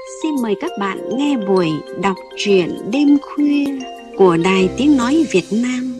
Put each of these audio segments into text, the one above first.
xin mời các bạn nghe buổi đọc truyện đêm khuya của Đài Tiếng Nói Việt Nam.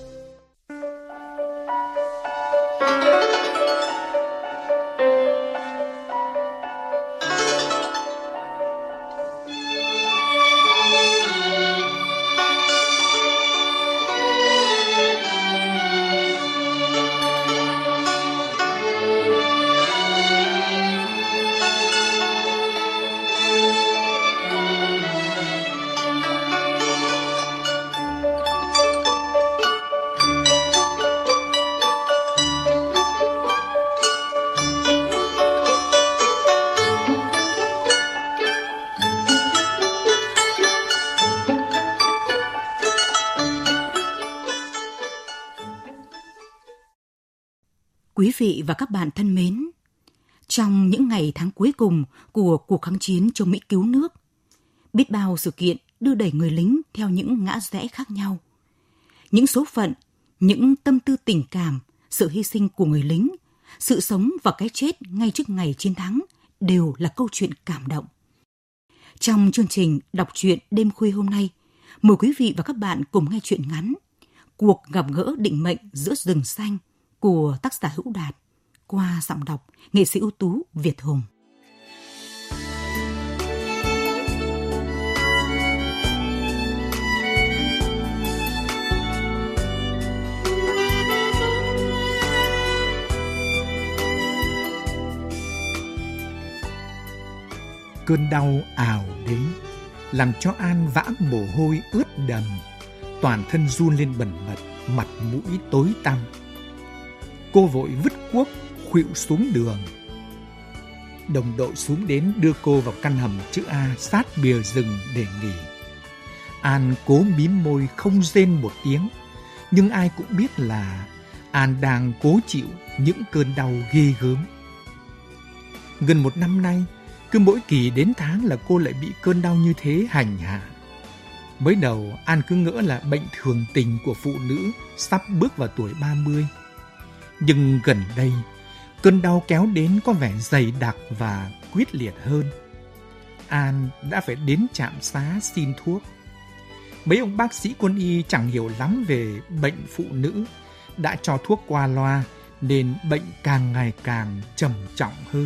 Quý vị và các bạn thân mến, trong những ngày tháng cuối cùng của cuộc kháng chiến chống Mỹ cứu nước, biết bao sự kiện đưa đẩy người lính theo những ngã rẽ khác nhau. Những số phận, những tâm tư tình cảm, sự hy sinh của người lính, sự sống và cái chết ngay trước ngày chiến thắng đều là câu chuyện cảm động. Trong chương trình đọc truyện đêm khuya hôm nay, mời quý vị và các bạn cùng nghe truyện ngắn Cuộc gặp gỡ định mệnh giữa rừng xanh của tác giả Hữu Đạt qua giọng đọc nghệ sĩ ưu tú Việt Hùng. Cơn đau ào đến, làm cho An vã mồ hôi ướt đầm, toàn thân run lên bần bật, mặt mũi tối tăm. Cô vội vứt cuốc, khuỵu xuống đường. Đồng đội xuống đến đưa cô vào căn hầm chữ A sát bìa rừng để nghỉ. An cố mím môi không rên một tiếng, nhưng ai cũng biết là An đang cố chịu những cơn đau ghê gớm. Gần một năm nay, cứ mỗi kỳ đến tháng là cô lại bị cơn đau như thế hành hạ. Mới đầu An cứ ngỡ là bệnh thường tình của phụ nữ sắp bước vào tuổi 30. Nhưng gần đây, cơn đau kéo đến có vẻ dày đặc và quyết liệt hơn. An đã phải đến trạm xá xin thuốc. Mấy ông bác sĩ quân y chẳng hiểu lắm về bệnh phụ nữ, đã cho thuốc qua loa nên bệnh càng ngày càng trầm trọng hơn.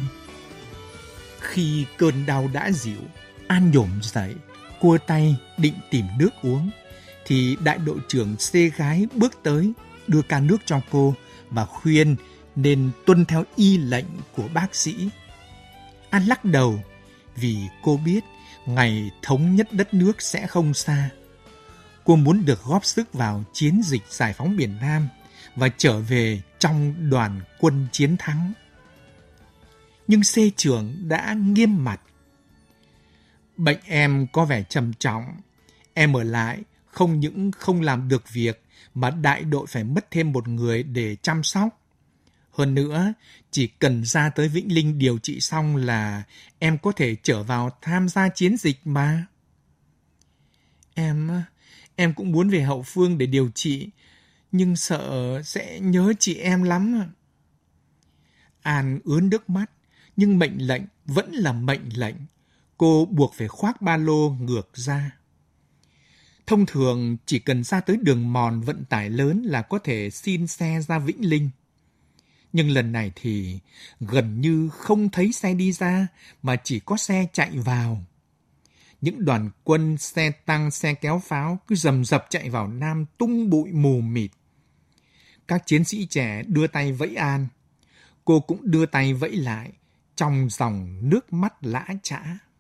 Khi cơn đau đã dịu, An nhổm dậy, cua tay định tìm nước uống, thì đại đội trưởng C gái bước tới, đưa can nước cho cô và khuyên nên tuân theo y lệnh của bác sĩ. An lắc đầu vì cô biết ngày thống nhất đất nước sẽ không xa. Cô muốn được góp sức vào chiến dịch giải phóng miền Nam và trở về trong đoàn quân chiến thắng. Nhưng C trưởng đã nghiêm mặt. Bệnh em có vẻ trầm trọng. Em ở lại không những không làm được việc mà đại đội phải mất thêm một người để chăm sóc. Hơn nữa, chỉ cần ra tới Vĩnh Linh điều trị xong là em có thể trở vào tham gia chiến dịch mà. Em cũng muốn về hậu phương để điều trị, nhưng sợ sẽ nhớ chị em lắm. An ướt nước mắt, nhưng mệnh lệnh vẫn là mệnh lệnh. Cô buộc phải khoác ba lô ngược ra. Thông thường chỉ cần ra tới đường mòn vận tải lớn là có thể xin xe ra Vĩnh Linh. Nhưng lần này thì gần như không thấy xe đi ra mà chỉ có xe chạy vào. Những đoàn quân, xe tăng, xe kéo pháo cứ rầm rập chạy vào Nam tung bụi mù mịt. Các chiến sĩ trẻ đưa tay vẫy An. Cô cũng đưa tay vẫy lại trong dòng nước mắt lã chã.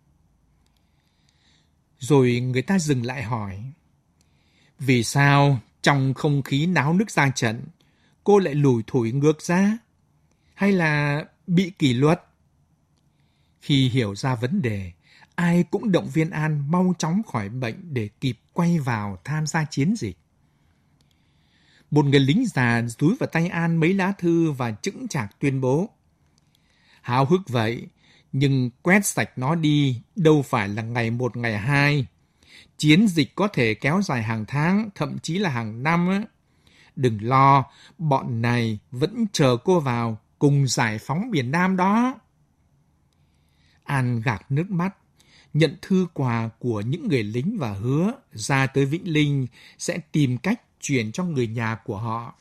Rồi người ta dừng lại hỏi, vì sao trong không khí náo nức ra trận, cô lại lủi thủi ngược ra? Hay là bị kỷ luật? Khi hiểu ra vấn đề, ai cũng động viên An mau chóng khỏi bệnh để kịp quay vào tham gia chiến dịch. Một người lính già dúi vào tay An mấy lá thư và chững chạc tuyên bố, háo hức vậy, nhưng quét sạch nó đi đâu phải là ngày 1 ngày 2. Chiến dịch có thể kéo dài hàng tháng, thậm chí là hàng năm á. Đừng lo, bọn này vẫn chờ cô vào cùng giải phóng miền Nam đó. An gạt nước mắt, nhận thư quà của những người lính và hứa ra tới Vĩnh Linh sẽ tìm cách chuyển cho người nhà của họ.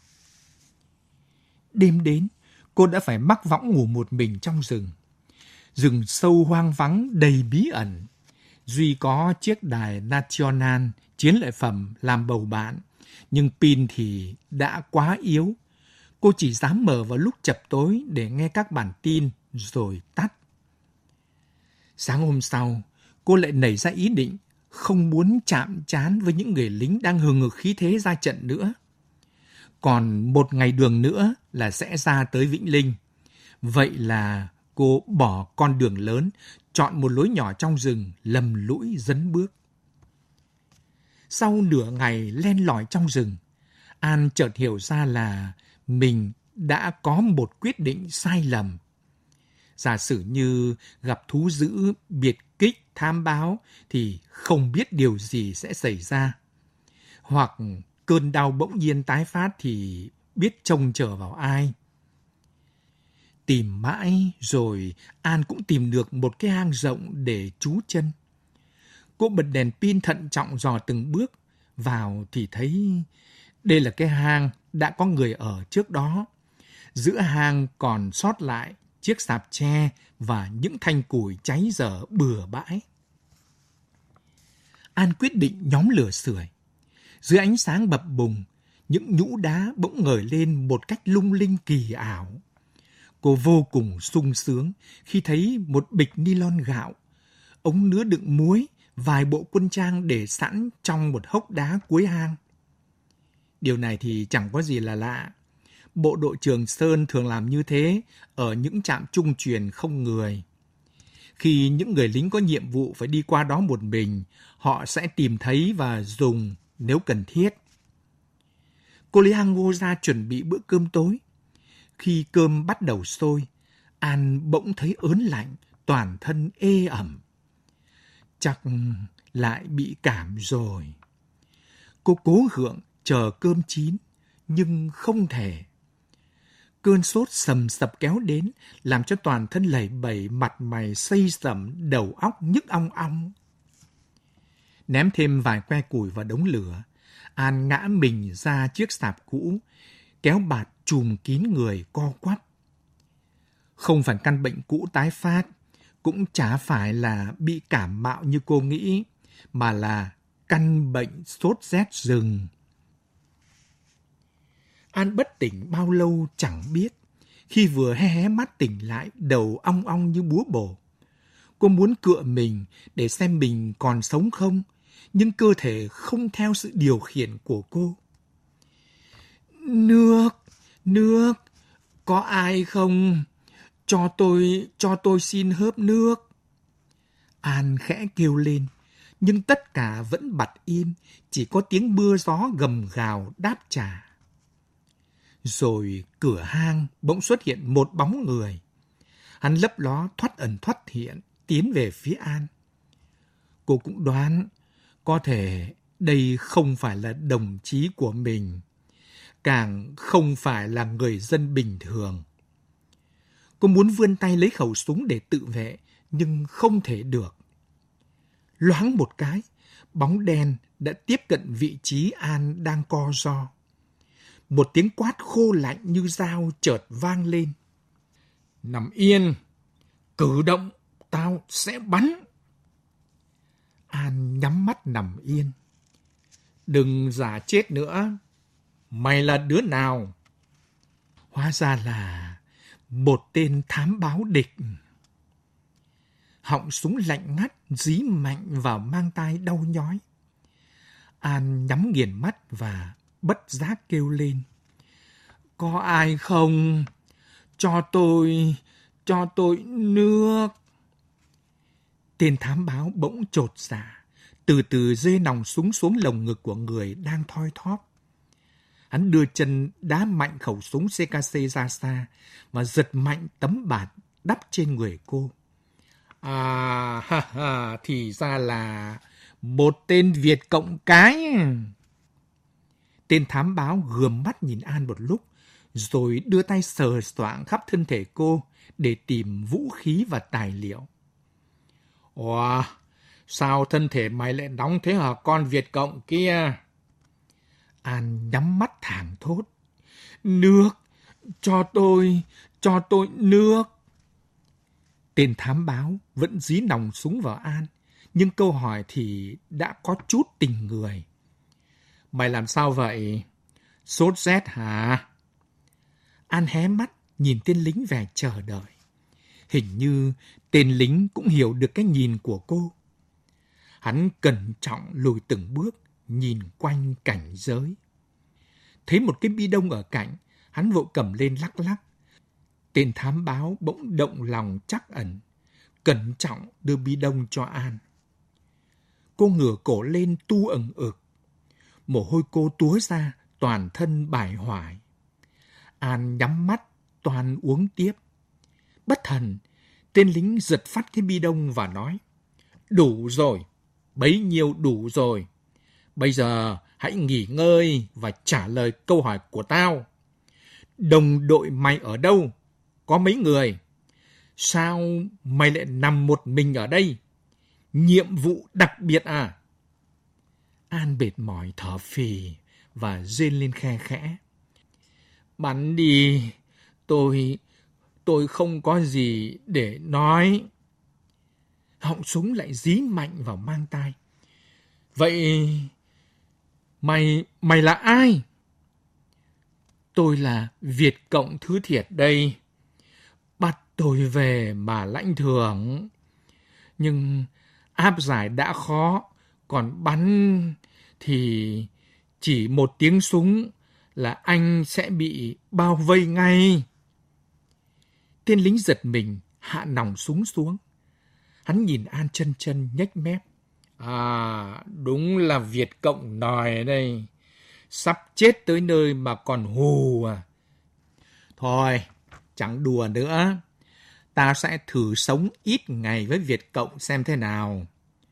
Đêm đến, cô đã phải mắc võng ngủ một mình trong rừng. Rừng sâu hoang vắng đầy bí ẩn. Duy có chiếc đài National chiến lợi phẩm làm bầu bạn, nhưng pin thì đã quá yếu. Cô chỉ dám mở vào lúc chập tối để nghe các bản tin rồi tắt. Sáng hôm sau, cô lại nảy ra ý định không muốn chạm trán với những người lính đang hừng hực khí thế ra trận nữa. Còn một ngày đường nữa là sẽ ra tới Vĩnh Linh. Vậy là cô bỏ con đường lớn, chọn một lối nhỏ trong rừng, lầm lũi dấn bước. Sau nửa ngày len lỏi trong rừng, An chợt hiểu ra là mình đã có một quyết định sai lầm. Giả sử như gặp thú dữ, biệt kích, thám báo thì không biết điều gì sẽ xảy ra. Hoặc cơn đau bỗng nhiên tái phát thì biết trông chờ vào ai. Tìm mãi rồi An cũng tìm được một cái hang rộng để trú chân. Cô bật đèn pin thận trọng dò từng bước. Vào thì thấy đây là cái hang đã có người ở trước đó. Giữa hang còn sót lại chiếc sạp tre và những thanh củi cháy dở bừa bãi. An quyết định nhóm lửa sưởi. Dưới ánh sáng bập bùng, những nhũ đá bỗng ngời lên một cách lung linh kỳ ảo. Cô vô cùng sung sướng khi thấy một bịch ni-lon gạo, ống nứa đựng muối, vài bộ quân trang để sẵn trong một hốc đá cuối hang. Điều này thì chẳng có gì là lạ. Bộ đội Trường Sơn thường làm như thế ở những trạm trung truyền không người. Khi những người lính có nhiệm vụ phải đi qua đó một mình, họ sẽ tìm thấy và dùng nếu cần thiết. Cô lấy hang ngô ra chuẩn bị bữa cơm tối. Khi cơm bắt đầu sôi, An bỗng thấy ớn lạnh, toàn thân ê ẩm. Chắc lại bị cảm rồi. Cô cố gượng chờ cơm chín, nhưng không thể. Cơn sốt sầm sập kéo đến, làm cho toàn thân lẩy bẩy, mặt mày xây sẩm, đầu óc nhức ong ong. Ném thêm vài que củi vào đống lửa, An ngã mình ra chiếc sạp cũ, kéo bạt trùm kín người co quắp. Không phải căn bệnh cũ tái phát, cũng chả phải là bị cảm mạo như cô nghĩ, mà là căn bệnh sốt rét rừng. An bất tỉnh bao lâu chẳng biết. Khi vừa hé hé mắt tỉnh lại, đầu ong ong như búa bổ. Cô muốn cựa mình để xem mình còn sống không, nhưng cơ thể không theo sự điều khiển của cô. Nước, có ai không? Cho tôi xin hớp nước. An khẽ kêu lên, nhưng tất cả vẫn bặt im, chỉ có tiếng mưa gió gầm gào đáp trả. Rồi cửa hang bỗng xuất hiện một bóng người. Hắn lấp ló thoắt ẩn thoắt hiện, tiến về phía An. Cô cũng đoán, có thể đây không phải là đồng chí của mình, càng không phải là người dân bình thường. Cô muốn vươn tay lấy khẩu súng để tự vệ, nhưng không thể được. Loáng một cái, bóng đen đã tiếp cận vị trí An đang co ro. Một tiếng quát khô lạnh như dao chợt vang lên. Nằm yên, cử động, tao sẽ bắn. An nhắm mắt nằm yên. Đừng giả chết nữa. Mày là đứa nào? Hóa ra là một tên thám báo địch. Họng súng lạnh ngắt dí mạnh vào mang tai đau nhói. An nhắm nghiền mắt và bất giác kêu lên. Có ai không? Cho tôi nước. Tên thám báo bỗng chột dạ, từ từ giơ nòng súng xuống lồng ngực của người đang thoi thóp. Hắn đưa chân đá mạnh khẩu súng CKC ra xa và giật mạnh tấm bạt đắp trên người cô. Thì ra là một tên Việt Cộng cái. Tên thám báo gườm mắt nhìn An một lúc, rồi đưa tay sờ soạng khắp thân thể cô để tìm vũ khí và tài liệu. Sao thân thể mày lại nóng thế hả con Việt Cộng kia? An nhắm mắt thảng thốt. Nước, cho tôi nước. Tên thám báo vẫn dí nòng súng vào An, nhưng câu hỏi thì đã có chút tình người. Mày làm sao vậy? Sốt rét hả? An hé mắt nhìn tên lính vẻ chờ đợi. Hình như tên lính cũng hiểu được cái nhìn của cô. Hắn cẩn trọng lùi từng bước, nhìn quanh cảnh giới. Thấy một cái bi đông ở cạnh, hắn vội cầm lên lắc lắc. Tên thám báo bỗng động lòng trắc ẩn, cẩn trọng đưa bi đông cho An. Cô ngửa cổ lên tu ẩn ực. Mồ hôi cô túa ra, toàn thân bải hoài. An nhắm mắt, toàn uống tiếp. Bất thần, tên lính giật phát cái bi đông và nói: Đủ rồi, bấy nhiêu đủ rồi. Bây giờ hãy nghỉ ngơi và trả lời câu hỏi của tao. Đồng đội mày ở đâu? Có mấy người? Sao mày lại nằm một mình ở đây? Nhiệm vụ đặc biệt à? An mệt mỏi thở phì và rên lên khe khẽ. Bắn đi, tôi không có gì để nói. Họng súng lại dí mạnh vào mang tai. Vậy mày là ai? Tôi là Việt Cộng thứ thiệt đây. Bắt tôi về mà lãnh thưởng. Nhưng áp giải đã khó, còn bắn thì chỉ một tiếng súng là anh sẽ bị bao vây ngay. Tên lính giật mình, hạ nòng súng xuống. Hắn nhìn An chân chân nhếch mép. À, đúng là Việt Cộng nòi đây. Sắp chết tới nơi mà còn hù à. Thôi, chẳng đùa nữa. Ta sẽ thử sống ít ngày với Việt Cộng xem thế nào.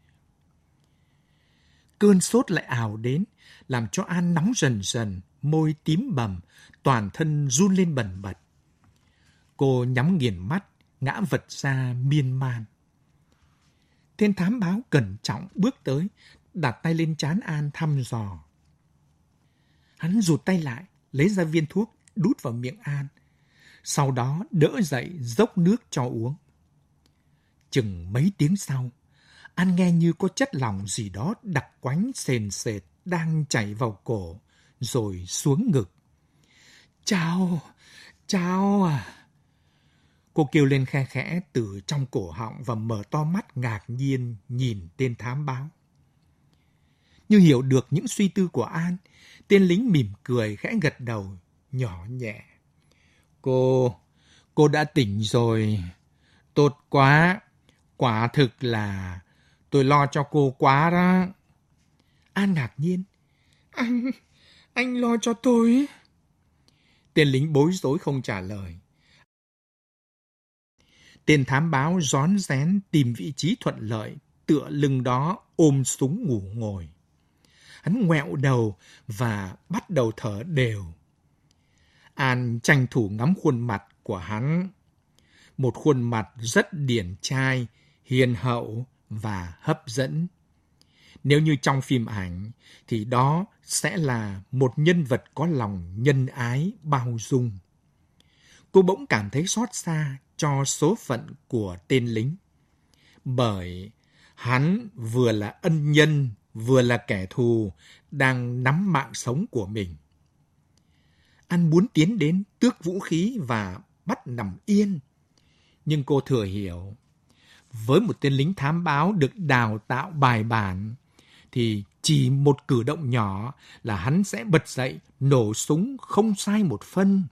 Cơn sốt lại ào đến, làm cho An nóng dần dần, môi tím bầm, toàn thân run lên bần bật. Cô nhắm nghiền mắt, ngã vật ra miên man. Tên thám báo cẩn trọng bước tới, đặt tay lên trán An thăm dò. Hắn rụt tay lại, lấy ra viên thuốc, đút vào miệng An. Sau đó đỡ dậy, dốc nước cho uống. Chừng mấy tiếng sau, An nghe như có chất lỏng gì đó đặc quánh sền sệt đang chảy vào cổ, rồi xuống ngực. Chao à! Cô kêu lên khe khẽ từ trong cổ họng và mở to mắt ngạc nhiên nhìn tên thám báo. Như hiểu được những suy tư của An, tên lính mỉm cười khẽ gật đầu, nhỏ nhẹ. Cô đã tỉnh rồi. Tốt quá. Quả thực là tôi lo cho cô quá đó. An ngạc nhiên. Anh lo cho tôi? Tên lính bối rối không trả lời. Tên thám báo rón rén tìm vị trí thuận lợi, tựa lưng đó ôm súng ngủ ngồi. Hắn ngoẹo đầu và bắt đầu thở đều. An tranh thủ ngắm khuôn mặt của hắn. Một khuôn mặt rất điển trai, hiền hậu và hấp dẫn. Nếu như trong phim ảnh, thì đó sẽ là một nhân vật có lòng nhân ái, bao dung. Cô bỗng cảm thấy xót xa cho số phận của tên lính. Bởi hắn vừa là ân nhân, vừa là kẻ thù, đang nắm mạng sống của mình. An muốn tiến đến tước vũ khí và bắt nằm yên. Nhưng cô thừa hiểu, với một tên lính thám báo được đào tạo bài bản, thì chỉ một cử động nhỏ là hắn sẽ bật dậy, nổ súng không sai một phân.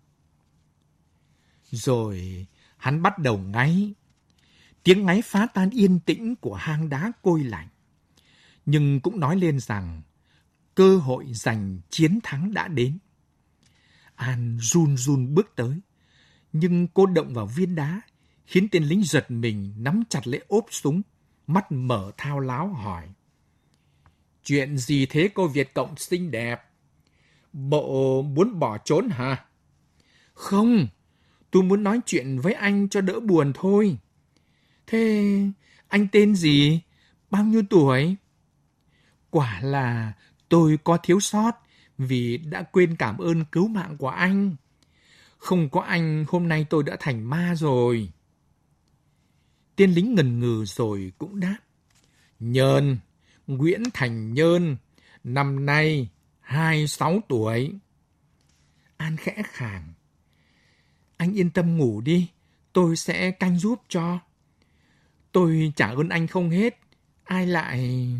Rồi hắn bắt đầu ngáy. Tiếng ngáy phá tan yên tĩnh của hang đá côi lạnh. Nhưng cũng nói lên rằng cơ hội giành chiến thắng đã đến. An run run bước tới, nhưng cô động vào viên đá, khiến tên lính giật mình nắm chặt lấy ốp súng, mắt mở thao láo hỏi. Chuyện gì thế cô Việt Cộng xinh đẹp? Bộ muốn bỏ trốn hả? Không, tôi muốn nói chuyện với anh cho đỡ buồn thôi. Thế anh tên gì? Bao nhiêu tuổi? Quả là tôi có thiếu sót vì đã quên cảm ơn cứu mạng của anh. Không có anh, hôm nay tôi đã thành ma rồi. Tên lính ngần ngừ rồi cũng đáp. Nhơn, Nguyễn Thành Nhơn, năm nay 26 tuổi. An khẽ khàng. Anh yên tâm ngủ đi, tôi sẽ canh giúp cho. Tôi trả ơn anh không hết, ai lại...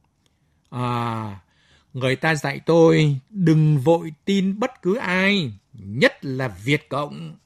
Người ta dạy tôi đừng vội tin bất cứ ai, nhất là Việt Cộng.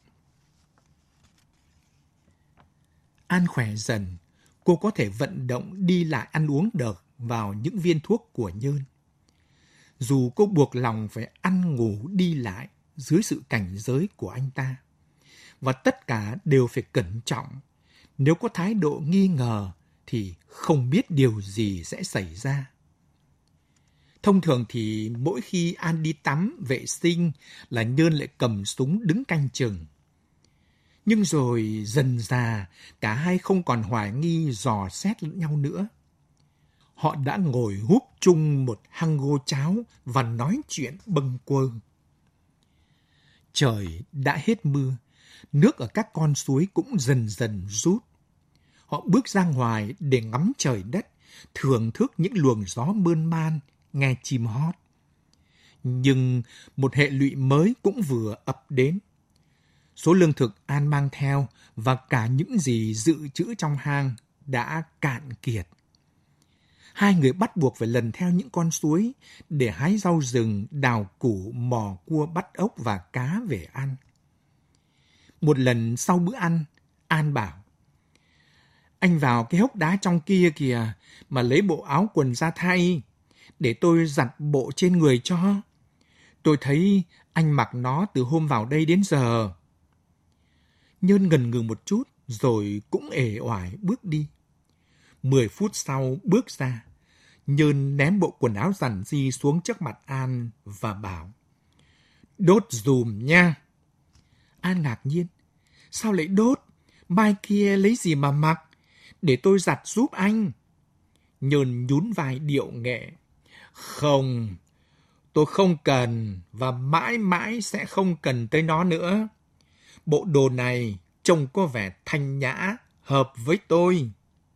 An khỏe dần, cô có thể vận động đi lại ăn uống được vào những viên thuốc của Nhơn. Dù cô buộc lòng phải ăn ngủ đi lại dưới sự cảnh giới của anh ta. Và tất cả đều phải cẩn trọng. Nếu có thái độ nghi ngờ thì không biết điều gì sẽ xảy ra. Thông thường thì mỗi khi An đi tắm, vệ sinh là Nhơn lại cầm súng đứng canh chừng. Nhưng rồi dần dà cả hai không còn hoài nghi dò xét lẫn nhau nữa. Họ đã ngồi húp chung một hăng gô cháo và nói chuyện bâng quơ. Trời đã hết mưa, nước ở các con suối cũng dần dần rút. Họ bước ra ngoài để ngắm trời đất, thưởng thức những luồng gió mơn man, nghe chim hót. Nhưng một hệ lụy mới cũng vừa ập đến. Số lương thực An mang theo và cả những gì dự trữ trong hang đã cạn kiệt. Hai người bắt buộc phải lần theo những con suối để hái rau rừng, đào củ, mò cua, bắt ốc và cá về ăn. Một lần sau bữa ăn, An bảo, anh vào cái hốc đá trong kia kìa mà lấy bộ áo quần ra thay, để tôi giặt bộ trên người cho. Tôi thấy anh mặc nó từ hôm vào đây đến giờ. Nhơn ngần ngừ một chút rồi cũng ể oải bước đi. 10 phút sau bước ra, Nhơn ném bộ quần áo rằn ri xuống trước mặt An và bảo, đốt dùm nha. An ngạc nhiên, sao lại đốt? Mai kia lấy gì mà mặc? Để tôi giặt giúp anh. Nhơn nhún vai điệu nghệ, không, tôi không cần và mãi mãi sẽ không cần tới nó nữa. Bộ đồ này trông có vẻ thanh nhã, hợp với tôi.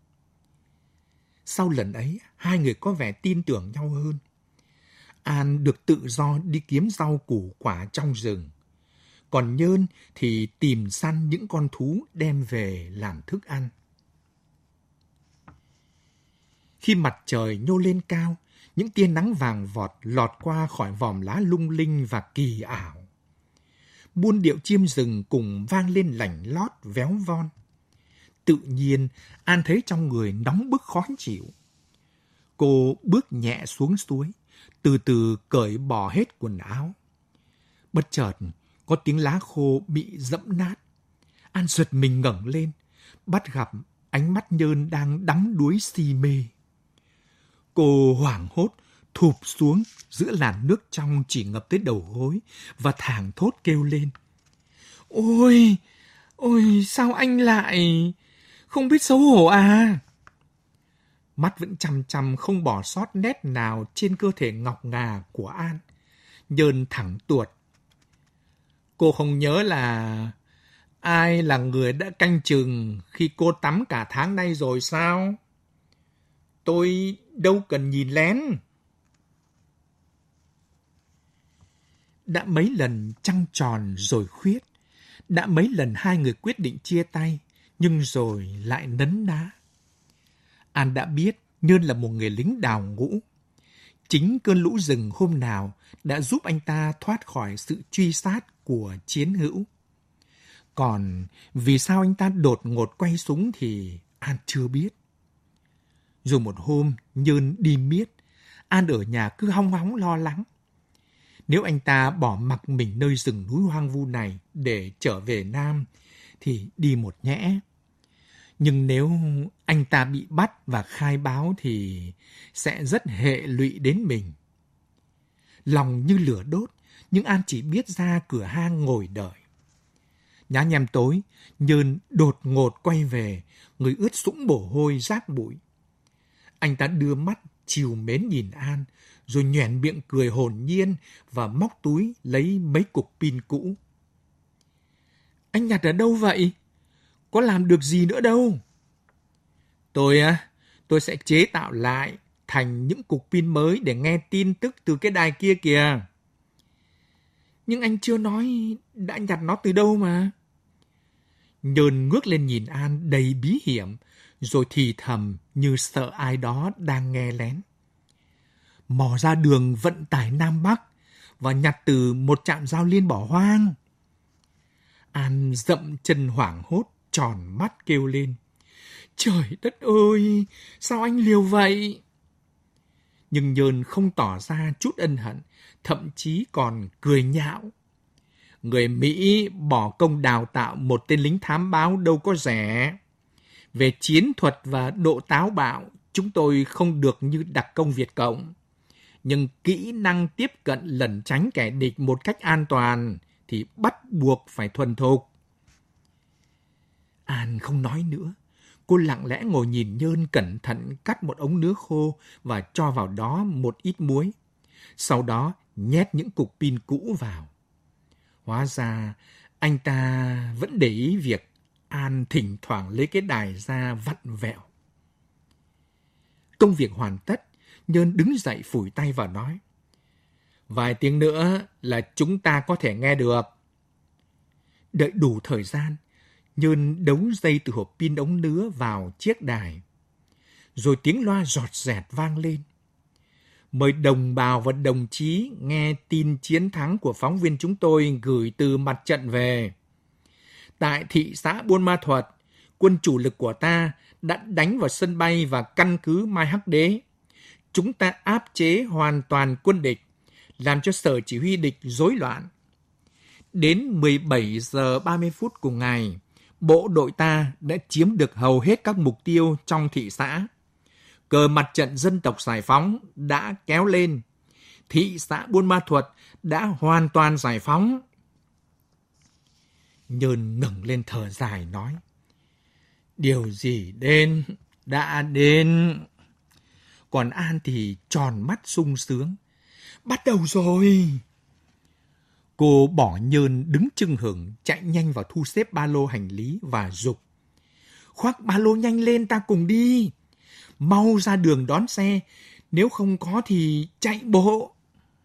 Sau lần ấy, hai người có vẻ tin tưởng nhau hơn. An được tự do đi kiếm rau củ quả trong rừng. Còn Nhơn thì tìm săn những con thú đem về làm thức ăn. Khi mặt trời nhô lên cao, những tia nắng vàng vọt lọt qua khỏi vòm lá lung linh và kỳ ảo. Buôn điệu chim rừng cùng vang lên lảnh lót véo von. Tự nhiên, An thấy trong người nóng bức khó chịu. Cô bước nhẹ xuống suối, từ từ cởi bỏ hết quần áo. Bất chợt, có tiếng lá khô bị dẫm nát. An giật mình ngẩng lên, bắt gặp ánh mắt Nhơn đang đắm đuối si mê. Cô hoảng hốt, thụp xuống giữa làn nước trong chỉ ngập tới đầu gối và thảng thốt kêu lên. Ôi, sao anh lại... không biết xấu hổ à? Mắt vẫn chằm chằm không bỏ sót nét nào trên cơ thể ngọc ngà của An. Nhơn thẳng tuột. Cô không nhớ là ai là người đã canh chừng khi cô tắm cả tháng nay rồi sao? Tôi đâu cần nhìn lén. Đã mấy lần trăng tròn rồi khuyết. Đã mấy lần hai người quyết định chia tay, nhưng rồi lại nấn ná. An đã biết Nhơn là một người lính đào ngũ. Chính cơn lũ rừng hôm nào đã giúp anh ta thoát khỏi sự truy sát của chiến hữu. Còn vì sao anh ta đột ngột quay súng thì An chưa biết. Rồi một hôm Nhơn đi miết, An ở nhà cứ hong hóng lo lắng. Nếu anh ta bỏ mặc mình nơi rừng núi hoang vu này để trở về Nam thì đi một nhẽ. Nhưng nếu anh ta bị bắt và khai báo thì sẽ rất hệ lụy đến mình. Lòng như lửa đốt, nhưng An chỉ biết ra cửa hang ngồi đợi. Nhá nhem tối, Nhơn đột ngột quay về, người ướt sũng mồ hôi rác bụi. Anh ta đưa mắt trìu mến nhìn An, rồi nhoẻn miệng cười hồn nhiên và móc túi lấy mấy cục pin cũ. Anh nhặt ở đâu vậy? Có làm được gì nữa đâu. Tôi sẽ chế tạo lại thành những cục pin mới để nghe tin tức từ cái đài kia kìa. Nhưng anh chưa nói đã nhặt nó từ đâu mà. Nhơn ngước lên nhìn An đầy bí hiểm, rồi thì thầm như sợ ai đó đang nghe lén. Mò ra đường vận tải Nam Bắc và nhặt từ một trạm giao liên bỏ hoang. An dậm chân hoảng hốt, tròn mắt kêu lên. Trời đất ơi, sao anh liều vậy? Nhưng Nhơn không tỏ ra chút ân hận, thậm chí còn cười nhạo. Người Mỹ bỏ công đào tạo một tên lính thám báo đâu có rẻ. Về chiến thuật và độ táo bạo, chúng tôi không được như đặc công Việt Cộng. Nhưng kỹ năng tiếp cận lẩn tránh kẻ địch một cách an toàn thì bắt buộc phải thuần thục. An không nói nữa. Cô lặng lẽ ngồi nhìn Nhơn cẩn thận cắt một ống nứa khô và cho vào đó một ít muối. Sau đó nhét những cục pin cũ vào. Hóa ra anh ta vẫn để ý việc An thỉnh thoảng lấy cái đài ra vặn vẹo. Công việc hoàn tất, Nhơn đứng dậy phủi tay và nói. Vài tiếng nữa là chúng ta có thể nghe được. Đợi đủ thời gian, Nhơn đấu dây từ hộp pin ống nứa vào chiếc đài. Rồi tiếng loa rọt rẹt vang lên. Mời đồng bào và đồng chí nghe tin chiến thắng của phóng viên chúng tôi gửi từ mặt trận về. Tại thị xã Buôn Ma Thuột, quân chủ lực của ta đã đánh vào sân bay và căn cứ Mai Hắc Đế. Chúng ta áp chế hoàn toàn quân địch, làm cho sở chỉ huy địch rối loạn. Đến 17 giờ 30 phút cùng ngày, bộ đội ta đã chiếm được hầu hết các mục tiêu trong thị xã. Cờ mặt trận dân tộc giải phóng đã kéo lên. Thị xã Buôn Ma Thuột đã hoàn toàn giải phóng. Nhơn ngẩng lên thở dài nói. Điều gì đến, đã đến. Còn An thì tròn mắt sung sướng. Bắt đầu rồi. Cô bỏ Nhơn đứng chưng hửng, chạy nhanh vào thu xếp ba lô hành lý và giục. Khoác ba lô nhanh lên, ta cùng đi. Mau ra đường đón xe, nếu không có thì chạy bộ.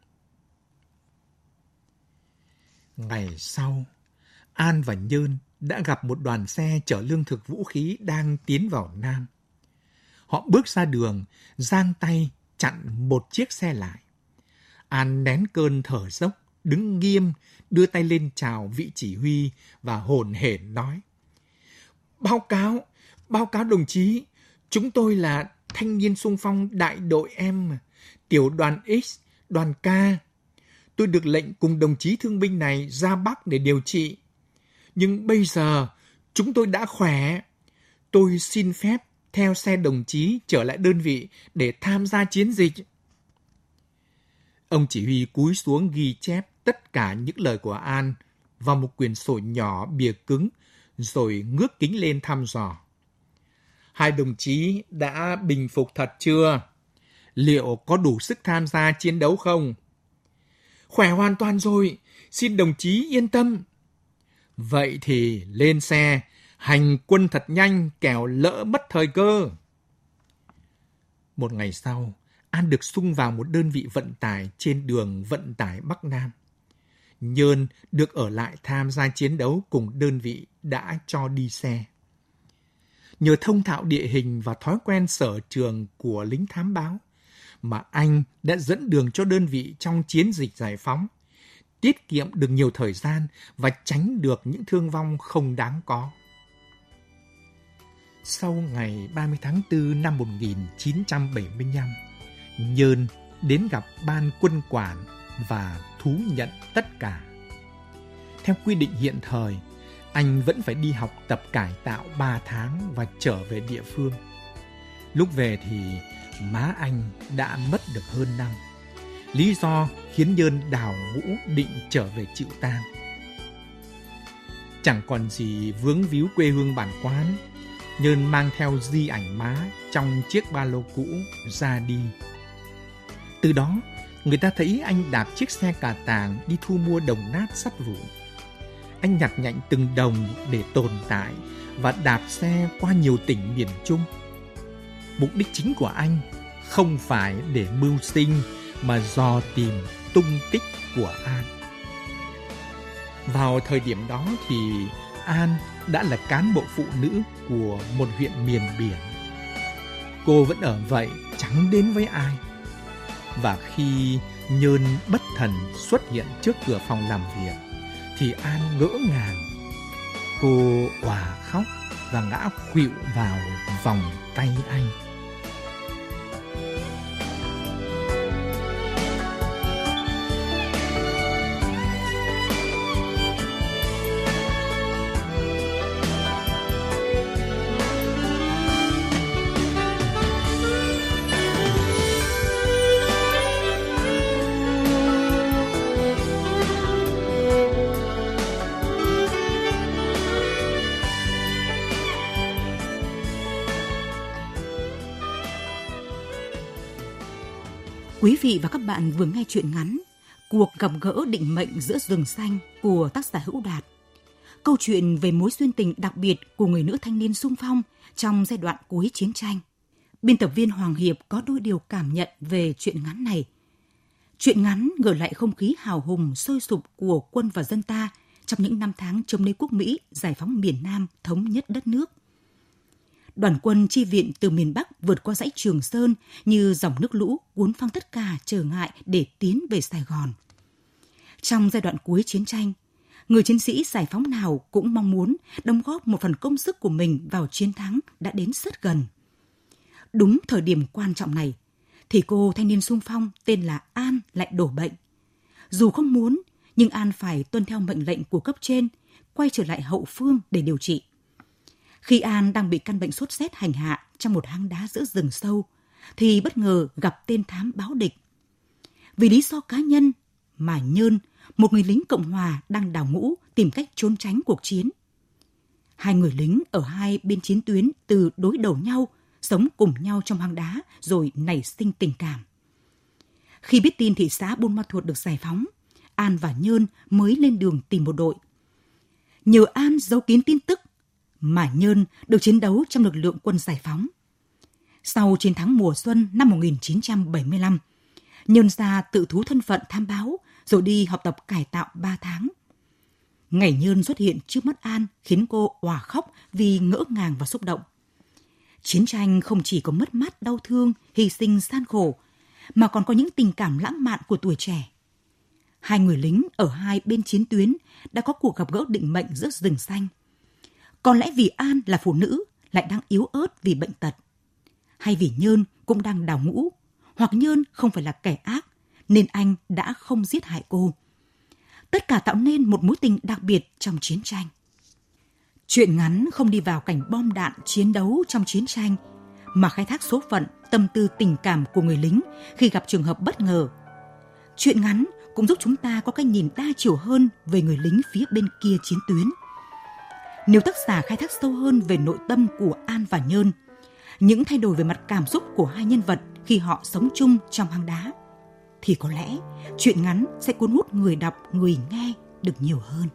Ngày sau, An và Nhơn đã gặp một đoàn xe chở lương thực vũ khí đang tiến vào Nam. Họ bước ra đường, giang tay chặn một chiếc xe lại. An nén cơn thở dốc, đứng nghiêm, đưa tay lên chào vị chỉ huy và hồn hển nói. Báo cáo đồng chí, chúng tôi là thanh niên xung phong đại đội M, tiểu đoàn X, đoàn K. Tôi được lệnh cùng đồng chí thương binh này ra Bắc để điều trị. Nhưng bây giờ, chúng tôi đã khỏe. Tôi xin phép theo xe đồng chí trở lại đơn vị để tham gia chiến dịch. Ông chỉ huy cúi xuống ghi chép tất cả những lời của An vào một quyển sổ nhỏ bìa cứng, rồi ngước kính lên thăm dò. Hai đồng chí đã bình phục thật chưa? Liệu có đủ sức tham gia chiến đấu không? Khỏe hoàn toàn rồi, xin đồng chí yên tâm. Vậy thì lên xe, hành quân thật nhanh, kẻo lỡ mất thời cơ. Một ngày sau, An được xung vào một đơn vị vận tải trên đường vận tải Bắc Nam. Nhơn được ở lại tham gia chiến đấu cùng đơn vị đã cho đi xe. Nhờ thông thạo địa hình và thói quen sở trường của lính thám báo, mà anh đã dẫn đường cho đơn vị trong chiến dịch giải phóng, tiết kiệm được nhiều thời gian và tránh được những thương vong không đáng có. Sau ngày 30 tháng 4 năm 1975, Nhơn đến gặp ban quân quản và thú nhận tất cả. Theo quy định hiện thời, anh vẫn phải đi học tập cải tạo 3 tháng và trở về địa phương. Lúc về thì má anh đã mất được hơn năm. Lý do khiến Nhơn đào ngũ định trở về chịu tang. Chẳng còn gì vướng víu quê hương bản quán, Nhơn mang theo di ảnh má trong chiếc ba lô cũ ra đi. Từ đó, người ta thấy anh đạp chiếc xe cà tàng đi thu mua đồng nát sắt vụn. Anh nhặt nhạnh từng đồng để tồn tại và đạp xe qua nhiều tỉnh miền Trung. Mục đích chính của anh không phải để mưu sinh mà dò tìm tung tích của An. Vào thời điểm đó thì An đã là cán bộ phụ nữ của một huyện miền biển. Cô vẫn ở vậy, chẳng đến với ai. Và khi Nhơn bất thần xuất hiện trước cửa phòng làm việc thì An ngỡ ngàng. Cô òa khóc và ngã khuỵu vào vòng tay anh. Quý vị và các bạn vừa nghe truyện ngắn Cuộc gặp gỡ định mệnh giữa rừng xanh của tác giả Hữu Đạt. Câu chuyện về mối duyên tình đặc biệt của người nữ thanh niên xung phong trong giai đoạn cuối chiến tranh. Biên tập viên Hoàng Hiệp có đôi điều cảm nhận về truyện ngắn này. Truyện ngắn gợi lại không khí hào hùng sôi sục của quân và dân ta trong những năm tháng chống đế quốc Mỹ giải phóng miền Nam, thống nhất đất nước. Đoàn quân chi viện từ miền Bắc vượt qua dãy Trường Sơn như dòng nước lũ cuốn phăng tất cả trở ngại để tiến về Sài Gòn. Trong giai đoạn cuối chiến tranh, người chiến sĩ giải phóng nào cũng mong muốn đóng góp một phần công sức của mình vào chiến thắng đã đến rất gần. Đúng thời điểm quan trọng này, thì cô thanh niên xung phong tên là An lại đổ bệnh. Dù không muốn, nhưng An phải tuân theo mệnh lệnh của cấp trên, quay trở lại hậu phương để điều trị. Khi An đang bị căn bệnh sốt rét hành hạ trong một hang đá giữa rừng sâu, thì bất ngờ gặp tên thám báo địch. Vì lý do cá nhân mà Nhơn, một người lính Cộng Hòa đang đào ngũ tìm cách trốn tránh cuộc chiến. Hai người lính ở hai bên chiến tuyến từ đối đầu nhau, sống cùng nhau trong hang đá rồi nảy sinh tình cảm. Khi biết tin thị xã Buôn Ma Thuột được giải phóng, An và Nhơn mới lên đường tìm bộ đội. Nhờ An giấu kín tin tức mà Nhơn được chiến đấu trong lực lượng quân giải phóng. Sau chiến thắng mùa xuân năm 1975, Nhơn ra tự thú thân phận tham báo rồi đi học tập cải tạo 3 tháng. Ngày Nhơn xuất hiện trước mắt An khiến cô òa khóc vì ngỡ ngàng và xúc động. Chiến tranh không chỉ có mất mát đau thương, hy sinh gian khổ, mà còn có những tình cảm lãng mạn của tuổi trẻ. Hai người lính ở hai bên chiến tuyến đã có cuộc gặp gỡ định mệnh giữa rừng xanh. Có lẽ vì An là phụ nữ lại đang yếu ớt vì bệnh tật, hay vì Nhơn cũng đang đào ngũ, hoặc Nhơn không phải là kẻ ác nên anh đã không giết hại cô. Tất cả tạo nên một mối tình đặc biệt trong chiến tranh. Truyện ngắn không đi vào cảnh bom đạn chiến đấu trong chiến tranh, mà khai thác số phận, tâm tư tình cảm của người lính khi gặp trường hợp bất ngờ. Truyện ngắn cũng giúp chúng ta có cái nhìn đa chiều hơn về người lính phía bên kia chiến tuyến. Nếu tác giả khai thác sâu hơn về nội tâm của An và Nhơn, những thay đổi về mặt cảm xúc của hai nhân vật khi họ sống chung trong hang đá, thì có lẽ truyện ngắn sẽ cuốn hút người đọc, người nghe được nhiều hơn.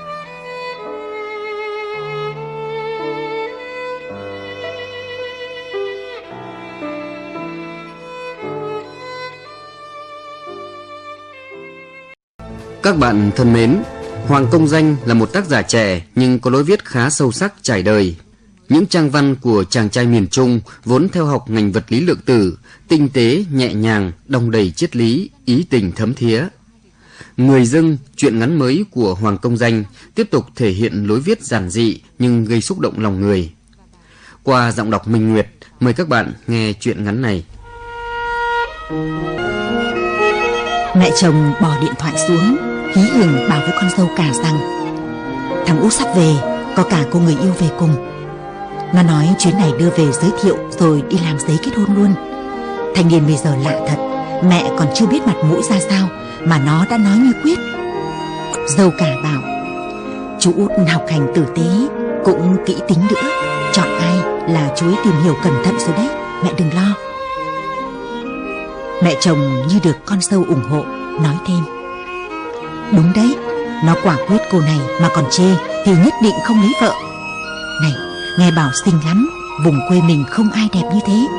Các bạn thân mến, Hoàng Công Danh là một tác giả trẻ nhưng có lối viết khá sâu sắc, trải đời. Những trang văn của chàng trai miền Trung vốn theo học ngành vật lý lượng tử, tinh tế, nhẹ nhàng, đong đầy triết lý, ý tình thấm thía. Người dưng, truyện ngắn mới của Hoàng Công Danh tiếp tục thể hiện lối viết giản dị nhưng gây xúc động lòng người. Qua giọng đọc Minh Nguyệt, mời các bạn nghe truyện ngắn này. Mẹ chồng bỏ điện thoại xuống, hí hửng bảo với con dâu cả rằng thằng Út sắp về, có cả cô người yêu về cùng. Nó nói chuyến này đưa về giới thiệu rồi đi làm giấy kết hôn luôn. Thanh niên bây giờ lạ thật, mẹ còn chưa biết mặt mũi ra sao mà nó đã nói như quyết. Dâu cả bảo chú Út học hành tử tế, cũng kỹ tính nữa, chọn ai là chú ấy tìm hiểu cẩn thận rồi đấy, mẹ đừng lo. Mẹ chồng như được con dâu ủng hộ, nói thêm: đúng đấy, nó quả quyết cô này mà còn chê thì nhất định không lấy vợ. Này, nghe bảo xinh lắm, vùng quê mình không ai đẹp như thế.